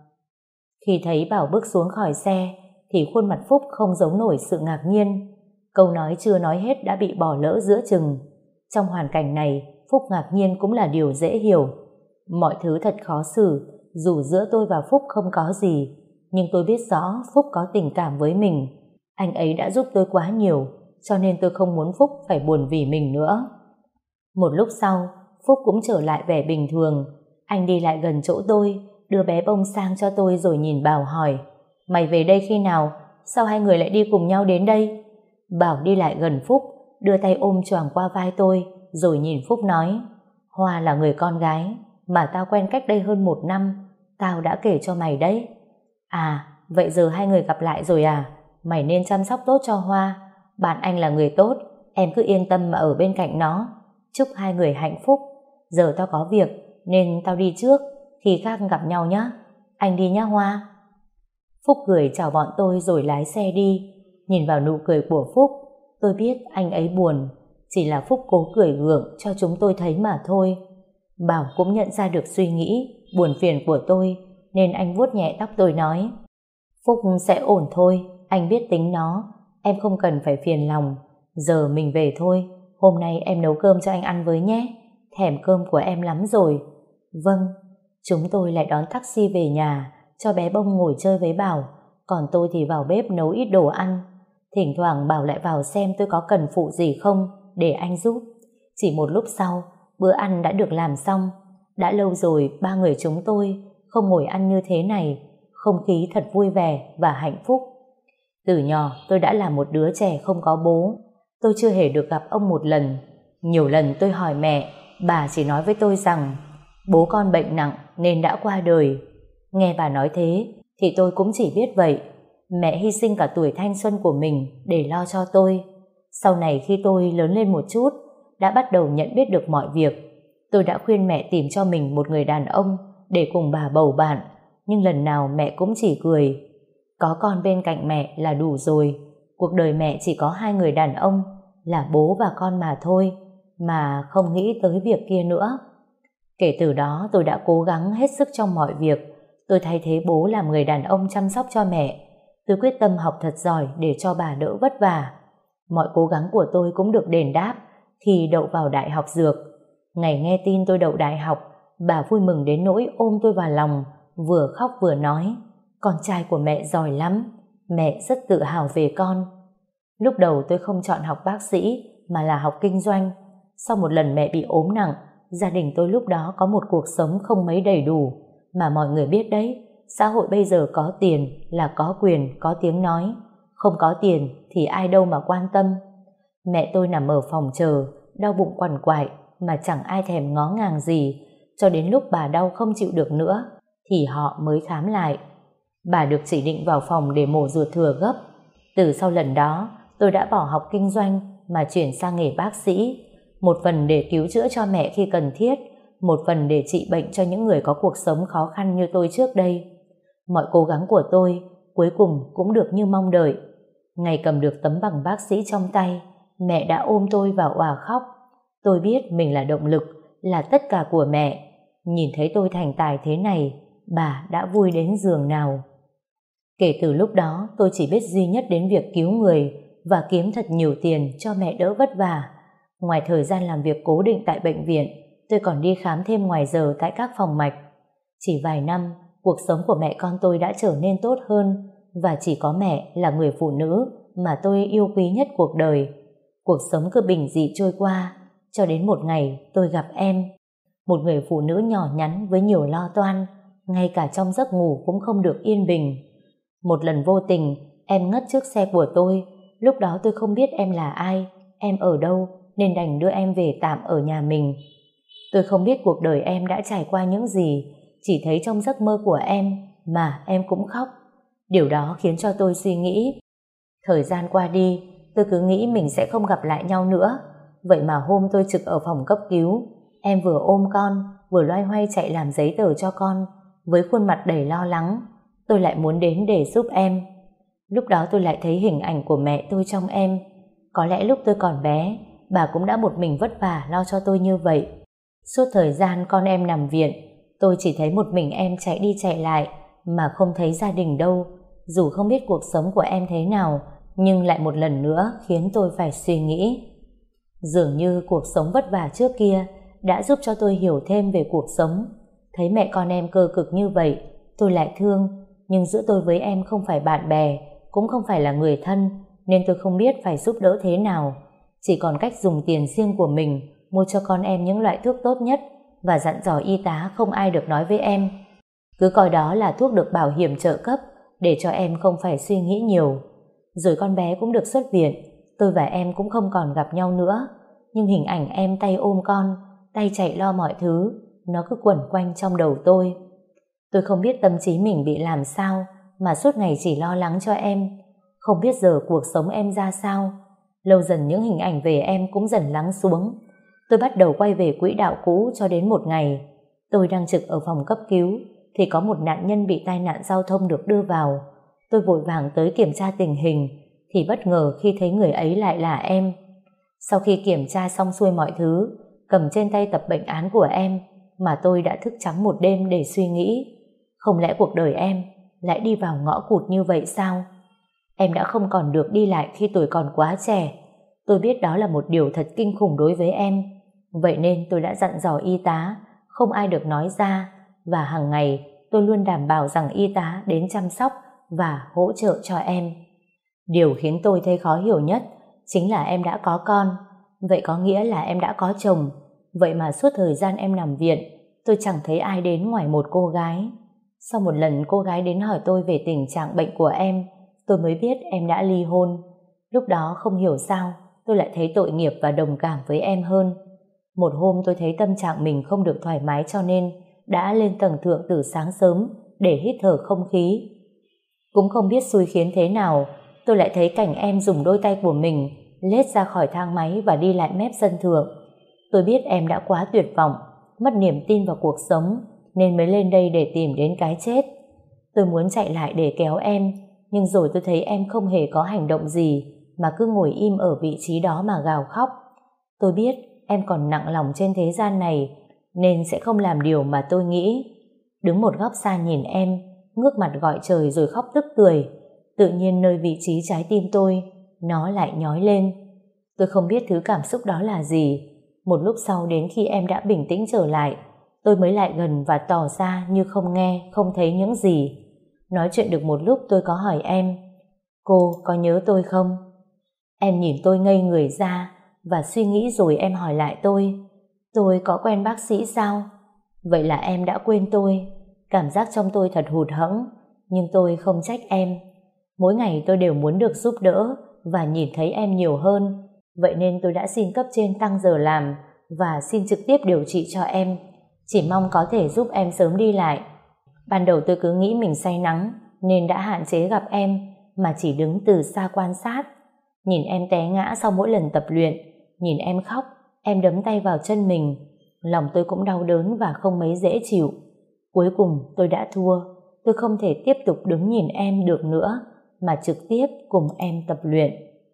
Khi thấy Bảo bước xuống khỏi xe thì khuôn mặt Phúc không giấu nổi sự ngạc nhiên. Câu nói chưa nói hết đã bị bỏ lỡ giữa chừng. Trong hoàn cảnh này, Phúc ngạc nhiên cũng là điều dễ hiểu. Mọi thứ thật khó xử, dù giữa tôi và Phúc không có gì, nhưng tôi biết rõ Phúc có tình cảm với mình. Anh ấy đã giúp tôi quá nhiều, cho nên tôi không muốn Phúc phải buồn vì mình nữa. Một lúc sau, Phúc cũng trở lại vẻ bình thường. Anh đi lại gần chỗ tôi, đưa bé Bông sang cho tôi rồi nhìn Bảo hỏi: mày về đây khi nào? Sao hai người lại đi cùng nhau đến đây? Bảo đi lại gần Phúc, đưa tay ôm choàng qua vai tôi, rồi nhìn Phúc nói: Hoa là người con gái mà tao quen cách đây hơn một năm, tao đã kể cho mày đấy. À, vậy giờ hai người gặp lại rồi à? Mày nên chăm sóc tốt cho Hoa. Bạn anh là người tốt, em cứ yên tâm mà ở bên cạnh nó. Chúc hai người hạnh phúc. Giờ tao có việc nên tao đi trước, khi khác gặp nhau nhé. Anh đi nhá Hoa. Phúc cười chào bọn tôi rồi lái xe đi. Nhìn vào nụ cười của Phúc, tôi biết anh ấy buồn. Chỉ là Phúc cố cười gượng cho chúng tôi thấy mà thôi. Bảo cũng nhận ra được suy nghĩ buồn phiền của tôi, nên anh vuốt nhẹ tóc tôi nói: Phúc sẽ ổn thôi, anh biết tính nó, em không cần phải phiền lòng. Giờ mình về thôi, hôm nay em nấu cơm cho anh ăn với nhé, thèm cơm của em lắm rồi. Vâng. Chúng tôi lại đón taxi về nhà, cho bé Bông ngồi chơi với Bảo, còn tôi thì vào bếp nấu ít đồ ăn. Thỉnh thoảng Bảo lại vào xem tôi có cần phụ gì không để anh giúp. Chỉ một lúc sau, bữa ăn đã được làm xong. Đã lâu rồi ba người chúng tôi không ngồi ăn như thế này, không khí thật vui vẻ và hạnh phúc. Từ nhỏ tôi đã là một đứa trẻ không có bố. Tôi chưa hề được gặp ông một lần. Nhiều lần tôi hỏi mẹ, bà chỉ nói với tôi rằng bố con bệnh nặng nên đã qua đời. Nghe bà nói thế thì tôi cũng chỉ biết vậy. Mẹ hy sinh cả tuổi thanh xuân của mình để lo cho tôi. Sau này khi tôi lớn lên một chút, đã bắt đầu nhận biết được mọi việc, tôi đã khuyên mẹ tìm cho mình một người đàn ông để cùng bà bầu bạn, nhưng lần nào mẹ cũng chỉ cười. Có con bên cạnh mẹ là đủ rồi. Cuộc đời mẹ chỉ có hai người đàn ông, là bố và con mà thôi. mà không nghĩ tới việc kia nữa. Kể từ đó tôi đã cố gắng hết sức trong mọi việc. Tôi thay thế bố làm người đàn ông chăm sóc cho mẹ. Tôi quyết tâm học thật giỏi để cho bà đỡ vất vả. Mọi cố gắng của tôi cũng được đền đáp khi đậu vào đại học dược. Ngày nghe tin tôi đậu đại học, bà vui mừng đến nỗi ôm tôi vào lòng, vừa khóc vừa nói: con trai của mẹ giỏi lắm, mẹ rất tự hào về con. Lúc đầu tôi không chọn học bác sĩ mà là học kinh doanh. Sau một lần mẹ bị ốm nặng, gia đình tôi lúc đó có một cuộc sống không mấy đầy đủ. Mà mọi người biết đấy, xã hội bây giờ có tiền là có quyền, có tiếng nói. Không có tiền thì ai đâu mà quan tâm. Mẹ tôi nằm ở phòng chờ, đau bụng quằn quại mà chẳng ai thèm ngó ngàng gì. Cho đến lúc bà đau không chịu được nữa thì họ mới khám lại. Bà được chỉ định vào phòng để mổ ruột thừa gấp. Từ sau lần đó, tôi đã bỏ học kinh doanh mà chuyển sang nghề bác sĩ. Một phần để cứu chữa cho mẹ khi cần thiết, một phần để trị bệnh cho những người có cuộc sống khó khăn như tôi trước đây. Mọi cố gắng của tôi cuối cùng cũng được như mong đợi. Ngày cầm được tấm bằng bác sĩ trong tay, mẹ đã ôm tôi và òa khóc. Tôi biết mình là động lực, là tất cả của mẹ. Nhìn thấy tôi thành tài thế này, bà đã vui đến giường nào. Kể từ lúc đó, tôi chỉ biết duy nhất đến việc cứu người và kiếm thật nhiều tiền cho mẹ đỡ vất vả. Ngoài thời gian làm việc cố định tại bệnh viện, tôi còn đi khám thêm ngoài giờ tại các phòng mạch. Chỉ vài năm, cuộc sống của mẹ con tôi đã trở nên tốt hơn, và chỉ có mẹ là người phụ nữ mà tôi yêu quý nhất cuộc đời. Cuộc sống cứ bình dị trôi qua, cho đến một ngày tôi gặp em. Một người phụ nữ nhỏ nhắn với nhiều lo toan, ngay cả trong giấc ngủ cũng không được yên bình. Một lần vô tình, em ngất trước xe của tôi. Lúc đó tôi không biết em là ai, em ở đâu, nên đành đưa em về tạm ở nhà mình. Tôi không biết cuộc đời em đã trải qua những gì, chỉ thấy trong giấc mơ của em mà em cũng khóc. Điều đó khiến cho tôi suy nghĩ. Thời gian qua đi, tôi cứ nghĩ mình sẽ không gặp lại nhau nữa. Vậy mà hôm tôi trực ở phòng cấp cứu, em vừa ôm con, vừa loay hoay chạy làm giấy tờ cho con, với khuôn mặt đầy lo lắng. Tôi lại muốn đến để giúp em. Lúc đó tôi lại thấy hình ảnh của mẹ tôi trong em. Có lẽ lúc tôi còn bé, bà cũng đã một mình vất vả lo cho tôi như vậy. Suốt thời gian con em nằm viện, tôi chỉ thấy một mình em chạy đi chạy lại mà không thấy gia đình đâu. Dù không biết cuộc sống của em thế nào, nhưng lại một lần nữa khiến tôi phải suy nghĩ. Dường như cuộc sống vất vả trước kia đã giúp cho tôi hiểu thêm về cuộc sống. Thấy mẹ con em cơ cực như vậy, tôi lại thương. Nhưng giữa tôi với em không phải bạn bè, cũng không phải là người thân, nên tôi không biết phải giúp đỡ thế nào. Chỉ còn cách dùng tiền riêng của mình mua cho con em những loại thuốc tốt nhất và dặn dò y tá không ai được nói với em. Cứ coi đó là thuốc được bảo hiểm trợ cấp để cho em không phải suy nghĩ nhiều. Rồi con bé cũng được xuất viện, tôi và em cũng không còn gặp nhau nữa. Nhưng hình ảnh em tay ôm con, tay chạy lo mọi thứ, nó cứ quẩn quanh trong đầu tôi. Tôi không biết tâm trí mình bị làm sao mà suốt ngày chỉ lo lắng cho em. Không biết giờ cuộc sống em ra sao. Lâu dần những hình ảnh về em cũng dần lắng xuống. Tôi bắt đầu quay về quỹ đạo cũ cho đến một ngày. Tôi đang trực ở phòng cấp cứu thì có một nạn nhân bị tai nạn giao thông được đưa vào. Tôi vội vàng tới kiểm tra tình hình thì bất ngờ khi thấy người ấy lại là em. Sau khi kiểm tra xong xuôi mọi thứ, cầm trên tay tập bệnh án của em, mà tôi đã thức trắng một đêm để suy nghĩ. Không lẽ cuộc đời em lại đi vào ngõ cụt như vậy sao? Em đã không còn được đi lại khi tuổi còn quá trẻ. Tôi biết đó là một điều thật kinh khủng đối với em. Vậy nên tôi đã dặn dò y tá không ai được nói ra, và hàng ngày tôi luôn đảm bảo rằng y tá đến chăm sóc và hỗ trợ cho em. Điều khiến tôi thấy khó hiểu nhất chính là em đã có con. Vậy có nghĩa là em đã có chồng. Vậy mà suốt thời gian em nằm viện, tôi chẳng thấy ai đến ngoài một cô gái. Sau một lần cô gái đến hỏi tôi về tình trạng bệnh của em, tôi mới biết em đã ly hôn. Lúc đó không hiểu sao tôi lại thấy tội nghiệp và đồng cảm với em hơn. Một hôm tôi thấy tâm trạng mình không được thoải mái, cho nên đã lên tầng thượng từ sáng sớm để hít thở không khí. Cũng không biết xui khiến thế nào, tôi lại thấy cảnh em dùng đôi tay của mình lết ra khỏi thang máy và đi lại mép sân thượng. Tôi biết em đã quá tuyệt vọng, mất niềm tin vào cuộc sống, nên mới lên đây để tìm đến cái chết. Tôi muốn chạy lại để kéo em, nhưng rồi tôi thấy em không hề có hành động gì, mà cứ ngồi im ở vị trí đó mà gào khóc. Tôi biết em còn nặng lòng trên thế gian này, nên sẽ không làm điều mà tôi nghĩ. Đứng một góc xa nhìn em, ngước mặt gọi trời rồi khóc tức tưởi. Tự nhiên nơi vị trí trái tim tôi, nó lại nhói lên. Tôi không biết thứ cảm xúc đó là gì. Một lúc sau, đến khi em đã bình tĩnh trở lại, tôi mới lại gần và tỏ ra như không nghe, không thấy những gì. Nói chuyện được một lúc, tôi có hỏi em: cô có nhớ tôi không? Em nhìn tôi ngây người ra và suy nghĩ rồi em hỏi lại tôi: tôi có quen bác sĩ sao? Vậy là em đã quên tôi. Cảm giác trong tôi thật hụt hẫng, nhưng tôi không trách em. Mỗi ngày tôi đều muốn được giúp đỡ và nhìn thấy em nhiều hơn. Vậy nên tôi đã xin cấp trên tăng giờ làm và xin trực tiếp điều trị cho em, chỉ mong có thể giúp em sớm đi lại. Ban đầu tôi cứ nghĩ mình say nắng nên đã hạn chế gặp em, mà chỉ đứng từ xa quan sát. Nhìn em té ngã sau mỗi lần tập luyện, nhìn em khóc, em đấm tay vào chân mình, lòng tôi cũng đau đớn và không mấy dễ chịu. Cuối cùng tôi đã thua. Tôi không thể tiếp tục đứng nhìn em được nữa, mà trực tiếp cùng em tập luyện.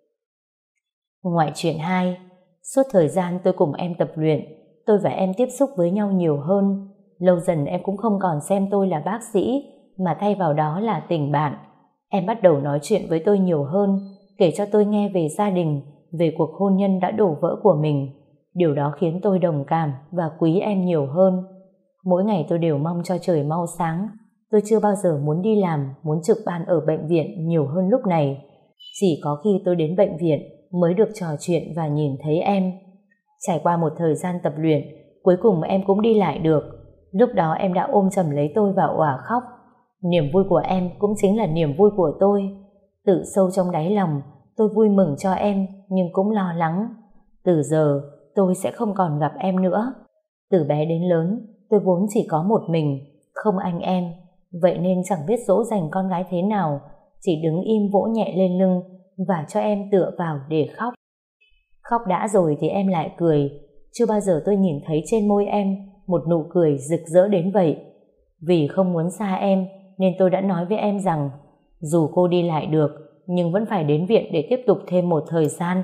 Ngoại truyện hai. Suốt thời gian tôi cùng em tập luyện, tôi và em tiếp xúc với nhau nhiều hơn. Lâu dần em cũng không còn xem tôi là bác sĩ, mà thay vào đó là tình bạn. Em bắt đầu nói chuyện với tôi nhiều hơn, kể cho tôi nghe về gia đình, về cuộc hôn nhân đã đổ vỡ của mình. Điều đó khiến tôi đồng cảm và quý em nhiều hơn. Mỗi ngày tôi đều mong cho trời mau sáng. Tôi chưa bao giờ muốn đi làm, muốn trực ban ở bệnh viện nhiều hơn lúc này. Chỉ có khi tôi đến bệnh viện mới được trò chuyện và nhìn thấy em. Trải qua một thời gian tập luyện, cuối cùng em cũng đi lại được. Lúc đó em đã ôm chầm lấy tôi và òa khóc. Niềm vui của em cũng chính là niềm vui của tôi. Tự sâu trong đáy lòng, tôi vui mừng cho em, nhưng cũng lo lắng. Từ giờ, tôi sẽ không còn gặp em nữa. Từ bé đến lớn, tôi vốn chỉ có một mình, không anh em. Vậy nên chẳng biết dỗ dành con gái thế nào, chỉ đứng im vỗ nhẹ lên lưng và cho em tựa vào để khóc. Khóc đã rồi thì em lại cười. Chưa bao giờ tôi nhìn thấy trên môi em một nụ cười rực rỡ đến vậy. Vì không muốn xa em nên tôi đã nói với em rằng dù cô đi lại được, nhưng vẫn phải đến viện để tiếp tục thêm một thời gian.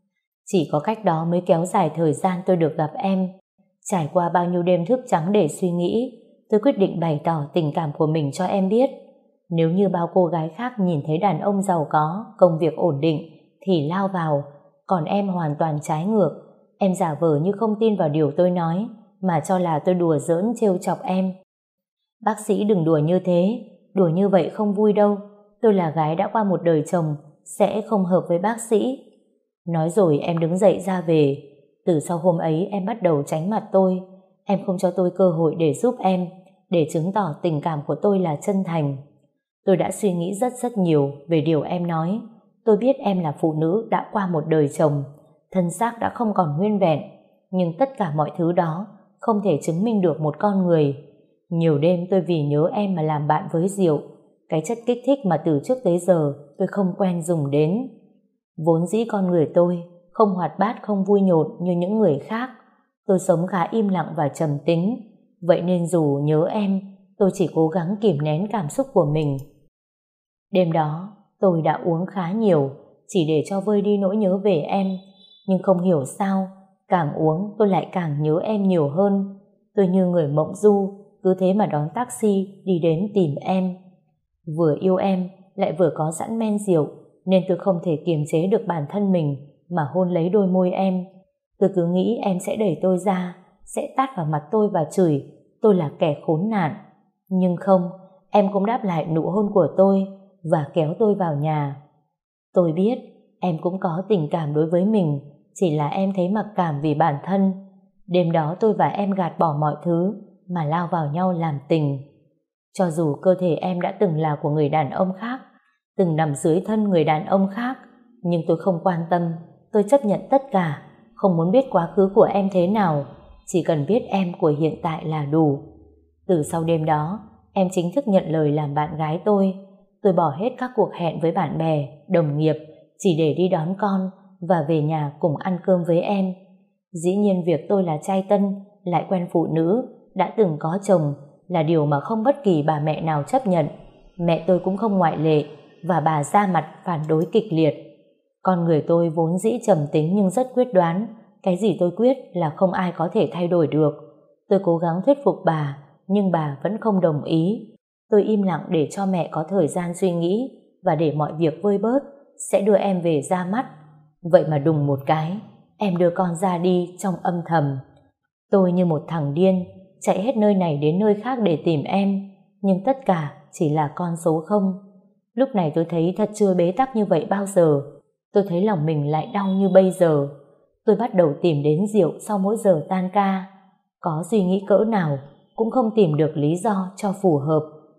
Chỉ có cách đó mới kéo dài thời gian tôi được gặp em. Trải qua bao nhiêu đêm thức trắng để suy nghĩ, tôi quyết định bày tỏ tình cảm của mình cho em biết. Nếu như bao cô gái khác nhìn thấy đàn ông giàu có, công việc ổn định thì lao vào, còn em hoàn toàn trái ngược. Em giả vờ như không tin vào điều tôi nói, mà cho là tôi đùa giỡn trêu chọc em. Bác sĩ đừng đùa như thế, đùa như vậy không vui đâu. Tôi là gái đã qua một đời chồng, sẽ không hợp với bác sĩ. Nói rồi em đứng dậy ra về. Từ sau hôm ấy em bắt đầu tránh mặt tôi. Em không cho tôi cơ hội để giúp em, để chứng tỏ tình cảm của tôi là chân thành. Tôi đã suy nghĩ rất rất nhiều về điều em nói. Tôi biết em là phụ nữ đã qua một đời chồng, thân xác đã không còn nguyên vẹn, nhưng tất cả mọi thứ đó không thể chứng minh được một con người. Nhiều đêm tôi vì nhớ em mà làm bạn với rượu, cái chất kích thích mà từ trước tới giờ tôi không quen dùng đến. Vốn dĩ con người tôi không hoạt bát, không vui nhộn như những người khác. Tôi sống khá im lặng và trầm tính. Vậy nên dù nhớ em, tôi chỉ cố gắng kìm nén cảm xúc của mình. Đêm đó tôi đã uống khá nhiều, chỉ để cho vơi đi nỗi nhớ về em. Nhưng không hiểu sao, càng uống tôi lại càng nhớ em nhiều hơn. Tôi như người mộng du, cứ thế mà đón taxi đi đến tìm em. Vừa yêu em, lại vừa có sẵn men rượu, nên tôi không thể kiềm chế được bản thân mình mà hôn lấy đôi môi em. Tôi cứ nghĩ em sẽ đẩy tôi ra, sẽ tát vào mặt tôi và chửi tôi là kẻ khốn nạn. Nhưng không, em cũng đáp lại nụ hôn của tôi và kéo tôi vào nhà. Tôi biết em cũng có tình cảm đối với mình, chỉ là em thấy mặc cảm vì bản thân. Đêm đó tôi và em gạt bỏ mọi thứ mà lao vào nhau làm tình. Cho dù cơ thể em đã từng là của người đàn ông khác, từng nằm dưới thân người đàn ông khác, nhưng tôi không quan tâm. Tôi chấp nhận tất cả, không muốn biết quá khứ của em thế nào, chỉ cần biết em của hiện tại là đủ. Từ sau đêm đó, em chính thức nhận lời làm bạn gái tôi. Tôi bỏ hết các cuộc hẹn với bạn bè, đồng nghiệp, chỉ để đi đón con và về nhà cùng ăn cơm với em. Dĩ nhiên việc tôi là trai tân, lại quen phụ nữ, đã từng có chồng là điều mà không bất kỳ bà mẹ nào chấp nhận. Mẹ tôi cũng không ngoại lệ, và bà ra mặt phản đối kịch liệt. Con người tôi vốn dĩ trầm tính nhưng rất quyết đoán, Cái gì tôi quyết là không ai có thể thay đổi được. Tôi cố gắng thuyết phục bà, nhưng bà vẫn không đồng ý. Tôi im lặng để cho mẹ có thời gian suy nghĩ, và để mọi việc vơi bớt, sẽ đưa em về ra mắt. Vậy mà đùng một cái, em đưa con ra đi trong âm thầm. Tôi như một thằng điên, chạy hết nơi này đến nơi khác để tìm em, nhưng tất cả chỉ là con số không. Lúc này tôi thấy thật chưa bế tắc như vậy bao giờ. Tôi thấy lòng mình lại đau như bây giờ. Tôi bắt đầu tìm đến rượu sau mỗi giờ tan ca. Có suy nghĩ cỡ nào cũng không tìm được lý do cho phù hợp.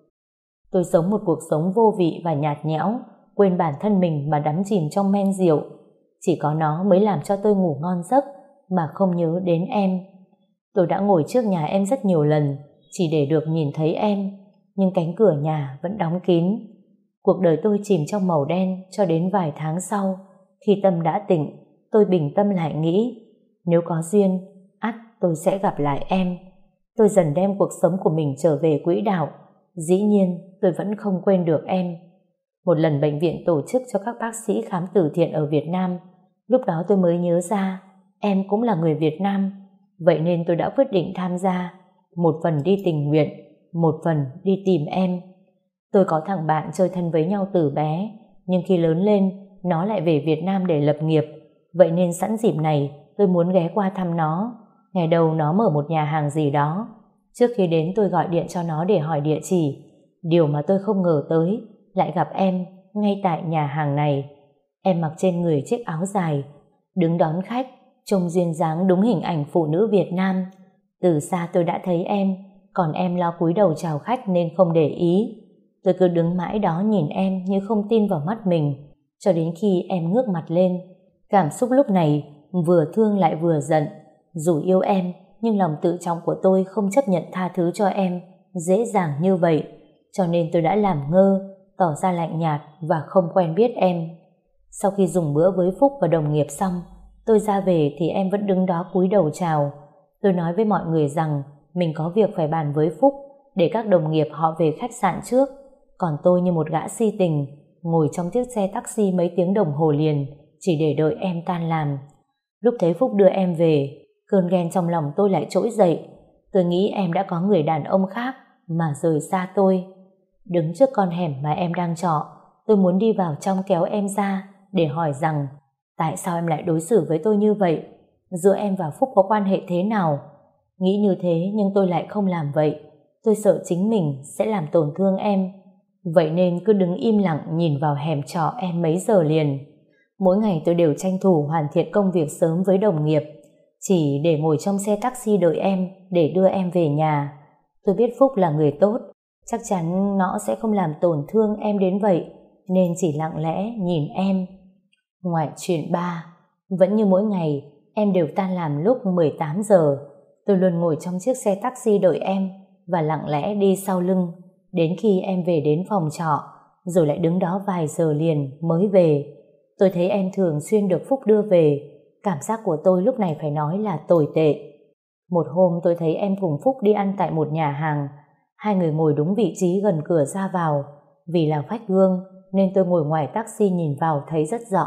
Tôi sống một cuộc sống vô vị và nhạt nhẽo, quên bản thân mình mà đắm chìm trong men rượu. Chỉ có nó mới làm cho tôi ngủ ngon giấc mà không nhớ đến em. Tôi đã ngồi trước nhà em rất nhiều lần chỉ để được nhìn thấy em, nhưng cánh cửa nhà vẫn đóng kín. Cuộc đời tôi chìm trong màu đen cho đến vài tháng sau. Khi tâm đã tỉnh, tôi bình tâm lại nghĩ, nếu có duyên, ắt tôi sẽ gặp lại em. Tôi dần đem cuộc sống của mình trở về quỹ đạo. Dĩ nhiên tôi vẫn không quên được em. Một lần bệnh viện tổ chức cho các bác sĩ khám từ thiện ở Việt Nam, lúc đó tôi mới nhớ ra em cũng là người Việt Nam. Vậy nên tôi đã quyết định tham gia, một phần đi tình nguyện, một phần đi tìm em. Tôi có thằng bạn chơi thân với nhau từ bé, nhưng khi lớn lên nó lại về Việt Nam để lập nghiệp. Vậy nên sẵn dịp này tôi muốn ghé qua thăm nó. Ngày đầu nó mở một nhà hàng gì đó. Trước khi đến tôi gọi điện cho nó để hỏi địa chỉ. Điều mà tôi không ngờ tới lại gặp em ngay tại nhà hàng này. Em mặc trên người chiếc áo dài, đứng đón khách, trông duyên dáng đúng hình ảnh phụ nữ Việt Nam. Từ xa tôi đã thấy em, còn em lo cúi đầu chào khách nên không để ý. Tôi cứ đứng mãi đó nhìn em như không tin vào mắt mình, cho đến khi em ngước mặt lên. Cảm xúc lúc này vừa thương lại vừa giận. Dù yêu em, nhưng lòng tự trọng của tôi không chấp nhận tha thứ cho em dễ dàng như vậy. Cho nên tôi đã làm ngơ, tỏ ra lạnh nhạt và không quen biết em. Sau khi dùng bữa với Phúc và đồng nghiệp xong, tôi ra về thì em vẫn đứng đó cúi đầu chào. Tôi nói với mọi người rằng mình có việc phải bàn với Phúc, để các đồng nghiệp họ về khách sạn trước. Còn tôi như một gã si tình, ngồi trong chiếc xe taxi mấy tiếng đồng hồ liền, chỉ để đợi em tan làm. Lúc thấy Phúc đưa em về, cơn ghen trong lòng tôi lại trỗi dậy. Tôi nghĩ em đã có người đàn ông khác mà rời xa tôi. Đứng trước con hẻm mà em đang trọ, tôi muốn đi vào trong kéo em ra để hỏi rằng tại sao em lại đối xử với tôi như vậy? Giữa em và Phúc có quan hệ thế nào? Nghĩ như thế nhưng tôi lại không làm vậy. Tôi sợ chính mình sẽ làm tổn thương em. Vậy nên cứ đứng im lặng nhìn vào hẻm trọ em mấy giờ liền. Mỗi ngày tôi đều tranh thủ hoàn thiện công việc sớm với đồng nghiệp, chỉ để ngồi trong xe taxi đợi em để đưa em về nhà. Tôi biết Phúc là người tốt, chắc chắn nó sẽ không làm tổn thương em đến vậy, nên chỉ lặng lẽ nhìn em. Ngoại chuyện ba, vẫn như mỗi ngày, em đều tan làm lúc mười tám giờ. Tôi luôn ngồi trong chiếc xe taxi đợi em và lặng lẽ đi sau lưng, đến khi em về đến phòng trọ, rồi lại đứng đó vài giờ liền mới về. Tôi thấy em thường xuyên được Phúc đưa về. Cảm giác của tôi lúc này phải nói là tồi tệ. Một hôm tôi thấy em cùng Phúc đi ăn tại một nhà hàng. Hai người ngồi đúng vị trí gần cửa ra vào. Vì là vách gương nên tôi ngồi ngoài taxi nhìn vào thấy rất rõ.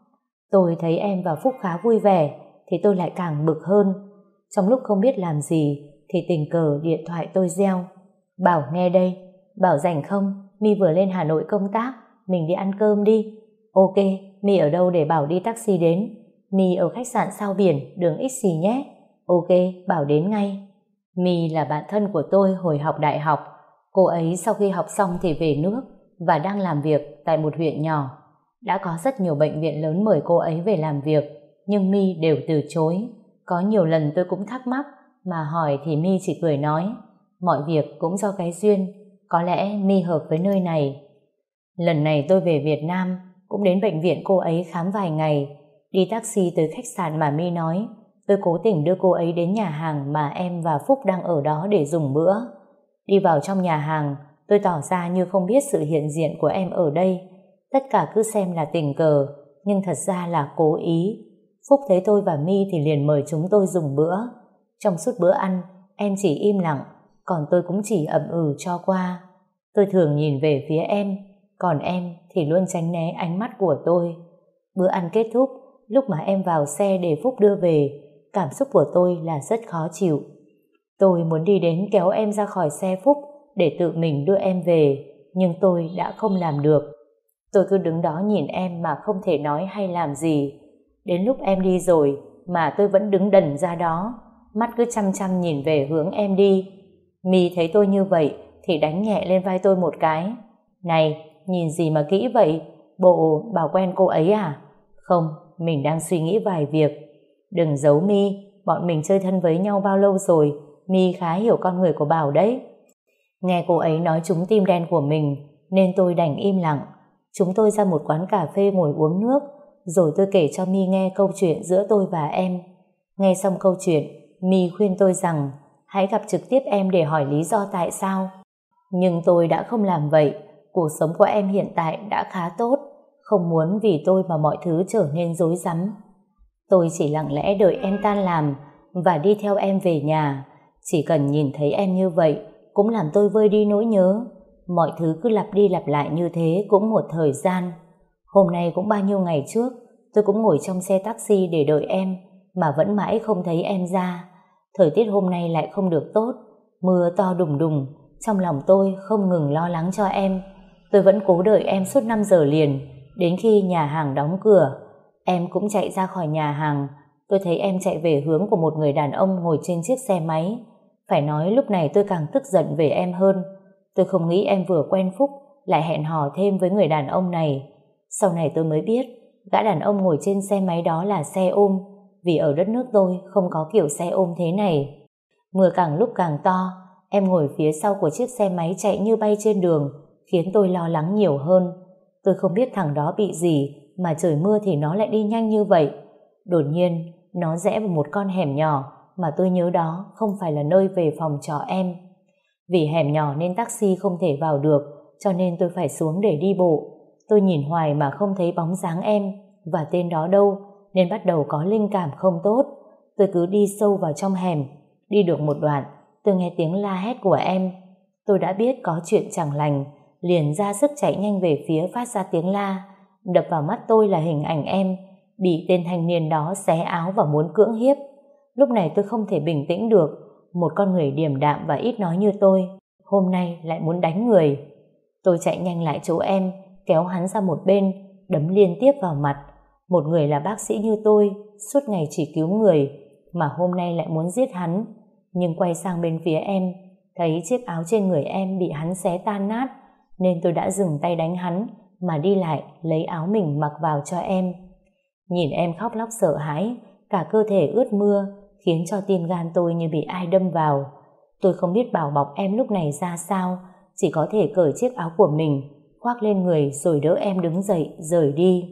Tôi thấy em và Phúc khá vui vẻ thì tôi lại càng bực hơn. Trong lúc không biết làm gì thì tình cờ điện thoại tôi reo. Bảo nghe đây. Bảo rảnh không? My vừa lên Hà Nội công tác, mình đi ăn cơm đi. Ok, My ở đâu để Bảo đi taxi đến? My ở khách sạn Sao Biển, đường X xì nhé. Ok, Bảo đến ngay. My là bạn thân của tôi hồi học đại học. Cô ấy sau khi học xong thì về nước và đang làm việc tại một huyện nhỏ. Đã có rất nhiều bệnh viện lớn mời cô ấy về làm việc, nhưng My đều từ chối. Có nhiều lần tôi cũng thắc mắc, mà hỏi thì My chỉ cười nói, mọi việc cũng do cái duyên, có lẽ My hợp với nơi này. Lần này tôi về Việt Nam, cũng đến bệnh viện cô ấy khám vài ngày, đi taxi tới khách sạn mà My nói. Tôi cố tình đưa cô ấy đến nhà hàng mà em và Phúc đang ở đó để dùng bữa. Đi vào trong nhà hàng, tôi tỏ ra như không biết sự hiện diện của em ở đây. Tất cả cứ xem là tình cờ, nhưng thật ra là cố ý. Phúc thấy tôi và My thì liền mời chúng tôi dùng bữa. Trong suốt bữa ăn, em chỉ im lặng, còn tôi cũng chỉ ậm ừ cho qua. Tôi thường nhìn về phía em, còn em thì luôn tránh né ánh mắt của tôi. Bữa ăn kết thúc, lúc mà em vào xe để Phúc đưa về, Cảm xúc của tôi là rất khó chịu. Tôi muốn đi đến kéo em ra khỏi xe Phúc để tự mình đưa em về, nhưng tôi đã không làm được. Tôi cứ đứng đó nhìn em mà không thể nói hay làm gì. Đến lúc em đi rồi mà tôi vẫn đứng đần ra đó, mắt cứ chăm chăm nhìn về hướng em đi. My thấy tôi như vậy thì đánh nhẹ lên vai tôi một cái. Này, nhìn gì mà kỹ vậy? Bộ bảo quen cô ấy à? Không, mình đang suy nghĩ vài việc. Đừng giấu My, bọn mình chơi thân với nhau bao lâu rồi, My khá hiểu con người của Bảo đấy. Nghe cô ấy nói trúng tim đen của mình nên tôi đành im lặng. Chúng tôi ra một quán cà phê ngồi uống nước, rồi tôi kể cho My nghe câu chuyện giữa tôi và em. Nghe xong câu chuyện, My khuyên tôi rằng hãy gặp trực tiếp em để hỏi lý do tại sao. Nhưng tôi đã không làm vậy. Cuộc sống của em hiện tại đã khá tốt, không muốn vì tôi mà mọi thứ trở nên rối rắm. Tôi chỉ lặng lẽ đợi em tan làm và đi theo em về nhà. Chỉ cần nhìn thấy em như vậy cũng làm tôi vơi đi nỗi nhớ. Mọi thứ cứ lặp đi lặp lại như thế cũng một thời gian. Hôm nay cũng bao nhiêu ngày trước, tôi cũng ngồi trong xe taxi để đợi em mà vẫn mãi không thấy em ra. Thời tiết hôm nay lại không được tốt, mưa to đùng đùng. Trong lòng tôi không ngừng lo lắng cho em. Tôi vẫn cố đợi em suốt năm giờ liền, đến khi nhà hàng đóng cửa. Em cũng chạy ra khỏi nhà hàng. Tôi thấy em chạy về hướng của một người đàn ông ngồi trên chiếc xe máy. Phải nói lúc này tôi càng tức giận về em hơn. Tôi không nghĩ em vừa quen Phúc lại hẹn hò thêm với người đàn ông này. Sau này tôi mới biết gã đàn ông ngồi trên xe máy đó là xe ôm, vì ở đất nước tôi không có kiểu xe ôm thế này. Mưa càng lúc càng to, em ngồi phía sau của chiếc xe máy chạy như bay trên đường, khiến tôi lo lắng nhiều hơn. Tôi không biết thằng đó bị gì mà trời mưa thì nó lại đi nhanh như vậy. Đột nhiên nó rẽ vào một con hẻm nhỏ mà tôi nhớ đó không phải là nơi về phòng trọ em. Vì hẻm nhỏ nên taxi không thể vào được, cho nên tôi phải xuống để đi bộ. Tôi nhìn hoài mà không thấy bóng dáng em và tên đó đâu, nên bắt đầu có linh cảm không tốt. Tôi cứ đi sâu vào trong hẻm. Đi được một đoạn, tôi nghe tiếng la hét của em. Tôi đã biết có chuyện chẳng lành, liền ra sức chạy nhanh về phía phát ra tiếng la. Đập vào mắt tôi là hình ảnh em bị tên thanh niên đó xé áo và muốn cưỡng hiếp. Lúc này tôi không thể bình tĩnh được. Một con người điềm đạm và ít nói như tôi hôm nay lại muốn đánh người. Tôi chạy nhanh lại chỗ em, kéo hắn ra một bên, đấm liên tiếp vào mặt. Một người là bác sĩ như tôi, suốt ngày chỉ cứu người, mà hôm nay lại muốn giết hắn. Nhưng quay sang bên phía em, thấy chiếc áo trên người em bị hắn xé tan nát, nên tôi đã dừng tay đánh hắn mà đi lại lấy áo mình mặc vào cho em. Nhìn em khóc lóc sợ hãi, cả cơ thể ướt mưa, khiến cho tim gan tôi như bị ai đâm vào. Tôi không biết bảo bọc em lúc này ra sao, chỉ có thể cởi chiếc áo của mình, khoác lên người rồi đỡ em đứng dậy, rời đi.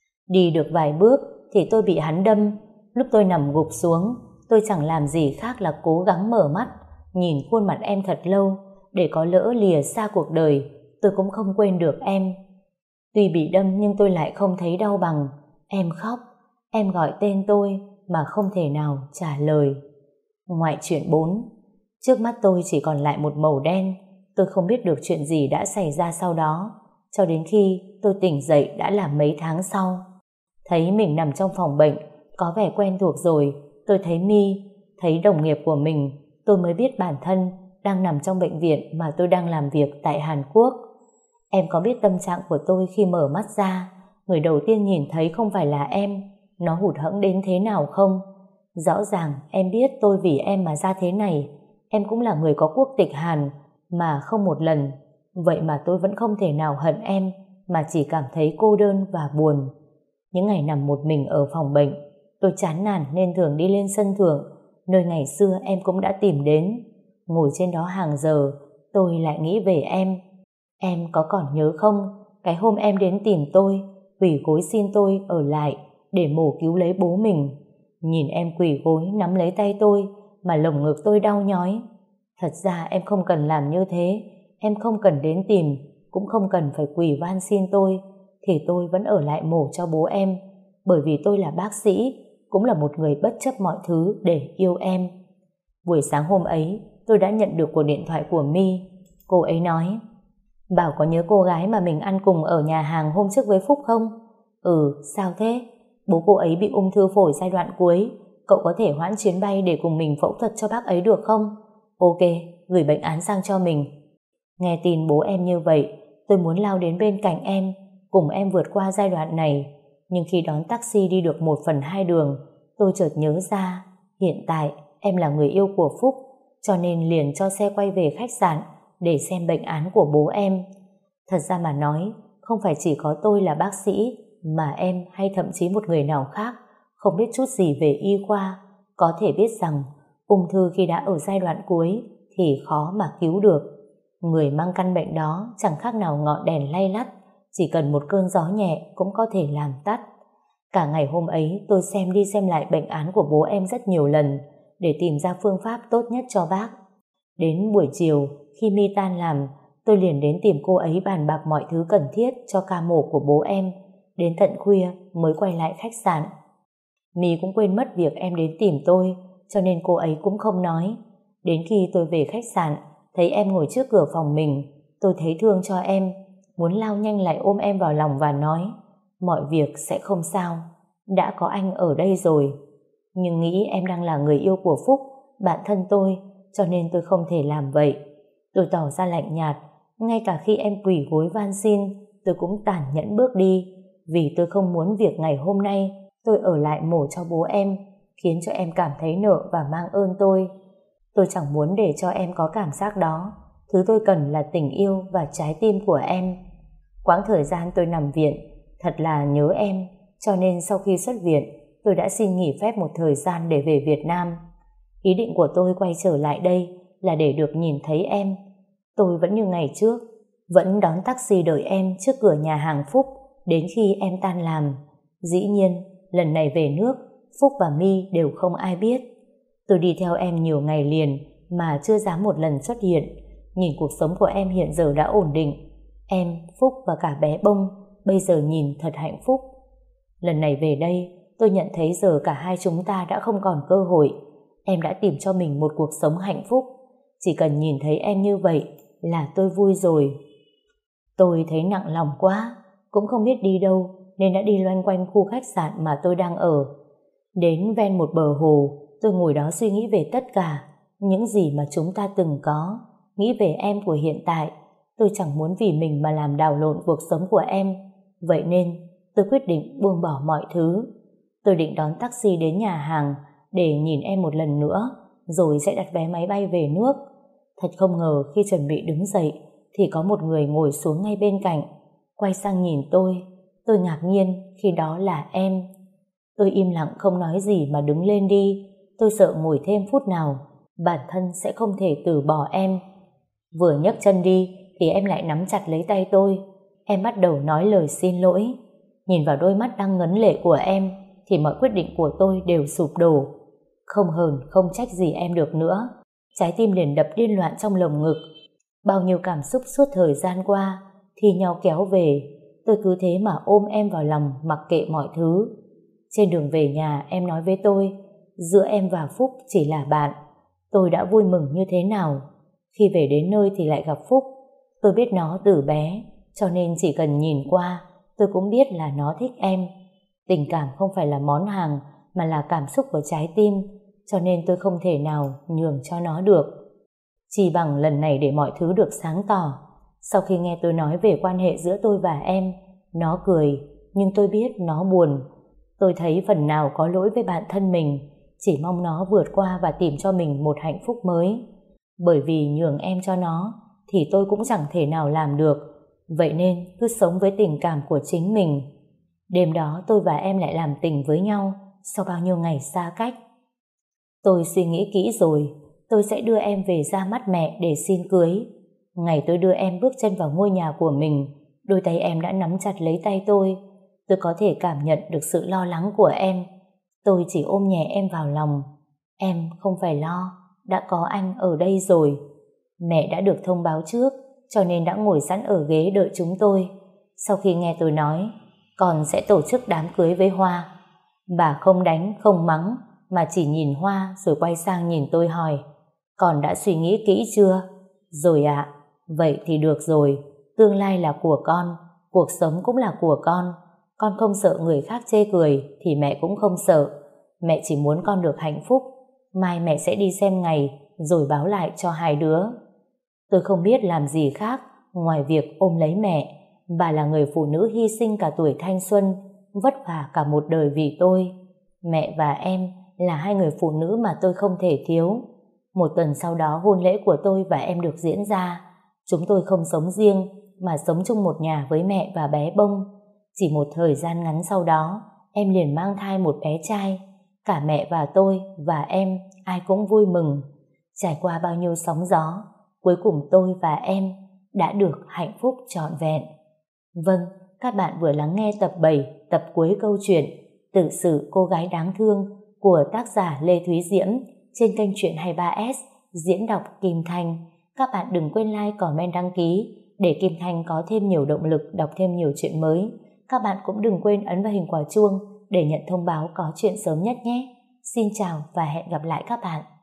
Đi được vài bước thì tôi bị hắn đâm. Lúc tôi nằm gục xuống, tôi chẳng làm gì khác là cố gắng mở mắt, nhìn khuôn mặt em thật lâu, để có lỡ lìa xa cuộc đời, tôi cũng không quên được em. Tuy bị đâm nhưng tôi lại không thấy đau bằng. Em khóc, em gọi tên tôi mà không thể nào trả lời. Ngoại truyện bốn. Trước mắt tôi chỉ còn lại một màu đen. Tôi không biết được chuyện gì đã xảy ra sau đó, cho đến khi tôi tỉnh dậy đã là mấy tháng sau. Thấy mình nằm trong phòng bệnh, có vẻ quen thuộc rồi. Tôi thấy My, thấy đồng nghiệp của mình, tôi mới biết bản thân đang nằm trong bệnh viện mà tôi đang làm việc tại Hàn Quốc. Em có biết tâm trạng của tôi khi mở mắt ra, người đầu tiên nhìn thấy không phải là em, nó hụt hẫng đến thế nào không? Rõ ràng em biết tôi vì em mà ra thế này. Em cũng là người có quốc tịch Hàn mà không một lần. Vậy mà tôi vẫn không thể nào hận em, mà chỉ cảm thấy cô đơn và buồn. Những ngày nằm một mình ở phòng bệnh, tôi chán nản nên thường đi lên sân thượng, nơi ngày xưa em cũng đã tìm đến. Ngồi trên đó hàng giờ, tôi lại nghĩ về em. Em có còn nhớ không, cái hôm em đến tìm tôi, quỳ gối xin tôi ở lại để mổ cứu lấy bố mình. Nhìn em quỳ gối nắm lấy tay tôi mà lồng ngực tôi đau nhói. Thật ra em không cần làm như thế, em không cần đến tìm, cũng không cần phải quỳ van xin tôi, thì tôi vẫn ở lại mổ cho bố em, bởi vì tôi là bác sĩ, cũng là một người bất chấp mọi thứ để yêu em. Buổi sáng hôm ấy, tôi đã nhận được cuộc điện thoại của My. Cô ấy nói: Bảo có nhớ cô gái mà mình ăn cùng ở nhà hàng hôm trước với Phúc không? Ừ, sao thế? Bố cô ấy bị ung thư phổi giai đoạn cuối, cậu có thể hoãn chuyến bay để cùng mình phẫu thuật cho bác ấy được không? Ok, gửi bệnh án sang cho mình. Nghe tin bố em như vậy, tôi muốn lao đến bên cạnh em, cùng em vượt qua giai đoạn này. Nhưng khi đón taxi đi được một phần hai đường, tôi chợt nhớ ra, hiện tại em là người yêu của Phúc, cho nên liền cho xe quay về khách sạn để xem bệnh án của bố em. Thật ra mà nói, không phải chỉ có tôi là bác sĩ, mà em hay thậm chí một người nào khác không biết chút gì về y khoa có thể biết rằng ung thư khi đã ở giai đoạn cuối thì khó mà cứu được. Người mang căn bệnh đó chẳng khác nào ngọn đèn lay lắt, chỉ cần một cơn gió nhẹ cũng có thể làm tắt. Cả ngày hôm ấy tôi xem đi xem lại bệnh án của bố em rất nhiều lần để tìm ra phương pháp tốt nhất cho bác. Đến buổi chiều khi My tan làm, tôi liền đến tìm cô ấy bàn bạc mọi thứ cần thiết cho ca mổ của bố em. Đến tận khuya mới quay lại khách sạn. My cũng quên mất việc em đến tìm tôi, cho nên cô ấy cũng không nói. Đến khi tôi về khách sạn, thấy em ngồi trước cửa phòng mình, tôi thấy thương cho em, muốn lao nhanh lại ôm em vào lòng và nói mọi việc sẽ không sao, đã có anh ở đây rồi. Nhưng nghĩ em đang là người yêu của Phúc, bạn thân tôi, cho nên tôi không thể làm vậy. Tôi tỏ ra lạnh nhạt, ngay cả khi em quỳ gối van xin, tôi cũng tàn nhẫn bước đi, vì tôi không muốn việc ngày hôm nay tôi ở lại mổ cho bố em khiến cho em cảm thấy nợ và mang ơn tôi. Tôi chẳng muốn để cho em có cảm giác đó. Thứ tôi cần là tình yêu và trái tim của em. Quãng thời gian tôi nằm viện, thật là nhớ em, cho nên sau khi xuất viện, tôi đã xin nghỉ phép một thời gian để về Việt Nam. Ý định của tôi quay trở lại đây là để được nhìn thấy em. Tôi vẫn như ngày trước, vẫn đón taxi đợi em trước cửa nhà hàng Phúc đến khi em tan làm. Dĩ nhiên, lần này về nước, Phúc và My đều không ai biết. Tôi đi theo em nhiều ngày liền mà chưa dám một lần xuất hiện. Nhìn cuộc sống của em hiện giờ đã ổn định. Em, Phúc và cả bé Bông bây giờ nhìn thật hạnh phúc. Lần này về đây, tôi nhận thấy giờ cả hai chúng ta đã không còn cơ hội. Em đã tìm cho mình một cuộc sống hạnh phúc. Chỉ cần nhìn thấy em như vậy là tôi vui rồi. Tôi thấy nặng lòng quá, cũng không biết đi đâu nên đã đi loanh quanh khu khách sạn mà tôi đang ở. Đến ven một bờ hồ, tôi ngồi đó suy nghĩ về tất cả những gì mà chúng ta từng có, nghĩ về em của hiện tại. Tôi chẳng muốn vì mình mà làm đảo lộn cuộc sống của em. Vậy nên tôi quyết định buông bỏ mọi thứ. Tôi định đón taxi đến nhà hàng để nhìn em một lần nữa, rồi sẽ đặt vé máy bay về nước. Thật không ngờ khi chuẩn bị đứng dậy thì có một người ngồi xuống ngay bên cạnh, quay sang nhìn tôi. Tôi ngạc nhiên khi đó là em. Tôi im lặng không nói gì mà đứng lên đi. Tôi sợ ngồi thêm phút nào bản thân sẽ không thể từ bỏ em. Vừa nhấc chân đi thì em lại nắm chặt lấy tay tôi. Em bắt đầu nói lời xin lỗi. Nhìn vào đôi mắt đang ngấn lệ của em thì mọi quyết định của tôi đều sụp đổ. Không hờn không trách gì em được nữa. Trái tim liền đập điên loạn trong lồng ngực. Bao nhiêu cảm xúc suốt thời gian qua thi nhau kéo về. Tôi cứ thế mà ôm em vào lòng mặc kệ mọi thứ. Trên đường về nhà em nói với tôi giữa em và Phúc chỉ là bạn. Tôi đã vui mừng như thế nào. Khi về đến nơi thì lại gặp Phúc. Tôi biết nó từ bé, cho nên chỉ cần nhìn qua tôi cũng biết là nó thích em. Tình cảm không phải là món hàng mà là cảm xúc của trái tim, cho nên tôi không thể nào nhường cho nó được. Chỉ bằng lần này để mọi thứ được sáng tỏ. Sau khi nghe tôi nói về quan hệ giữa tôi và em, nó cười, nhưng tôi biết nó buồn. Tôi thấy phần nào có lỗi với bản thân mình, chỉ mong nó vượt qua và tìm cho mình một hạnh phúc mới. Bởi vì nhường em cho nó thì tôi cũng chẳng thể nào làm được. Vậy nên cứ sống với tình cảm của chính mình. Đêm đó tôi và em lại làm tình với nhau sau bao nhiêu ngày xa cách. Tôi suy nghĩ kỹ rồi, tôi sẽ đưa em về ra mắt mẹ để xin cưới. Ngày tôi đưa em bước chân vào ngôi nhà của mình, đôi tay em đã nắm chặt lấy tay tôi. Tôi có thể cảm nhận được sự lo lắng của em. Tôi chỉ ôm nhẹ em vào lòng. Em không phải lo, đã có anh ở đây rồi. Mẹ đã được thông báo trước, cho nên đã ngồi sẵn ở ghế đợi chúng tôi. Sau khi nghe tôi nói con sẽ tổ chức đám cưới với Hoa, bà không đánh không mắng mà chỉ nhìn Hoa rồi quay sang nhìn tôi hỏi: con đã suy nghĩ kỹ chưa? Rồi ạ. Vậy thì được rồi. Tương lai là của con, cuộc sống cũng là của con. Con không sợ người khác chê cười thì mẹ cũng không sợ. Mẹ chỉ muốn con được hạnh phúc. Mai mẹ sẽ đi xem ngày rồi báo lại cho hai đứa. Tôi không biết làm gì khác ngoài việc ôm lấy mẹ. Bà là người phụ nữ hy sinh cả tuổi thanh xuân, vất vả cả một đời vì tôi. Mẹ và em là hai người phụ nữ mà tôi không thể thiếu. Một tuần sau đó hôn lễ của tôi và em được diễn ra. Chúng tôi không sống riêng mà sống chung một nhà với mẹ và bé Bông. Chỉ một thời gian ngắn sau đó, em liền mang thai một bé trai. Cả mẹ và tôi và em ai cũng vui mừng. Trải qua bao nhiêu sóng gió, cuối cùng tôi và em đã được hạnh phúc trọn vẹn. Vâng, các bạn vừa lắng nghe tập bảy, tập cuối câu chuyện Tự sự cô gái đáng thương của tác giả Lê Thúy Diễm trên kênh Truyện hai mươi ba ét, diễn đọc Kim Thanh. Các bạn đừng quên like, comment, đăng ký để Kim Thanh có thêm nhiều động lực đọc thêm nhiều chuyện mới. Các bạn cũng đừng quên ấn vào hình quả chuông để nhận thông báo có chuyện sớm nhất nhé. Xin chào và hẹn gặp lại các bạn.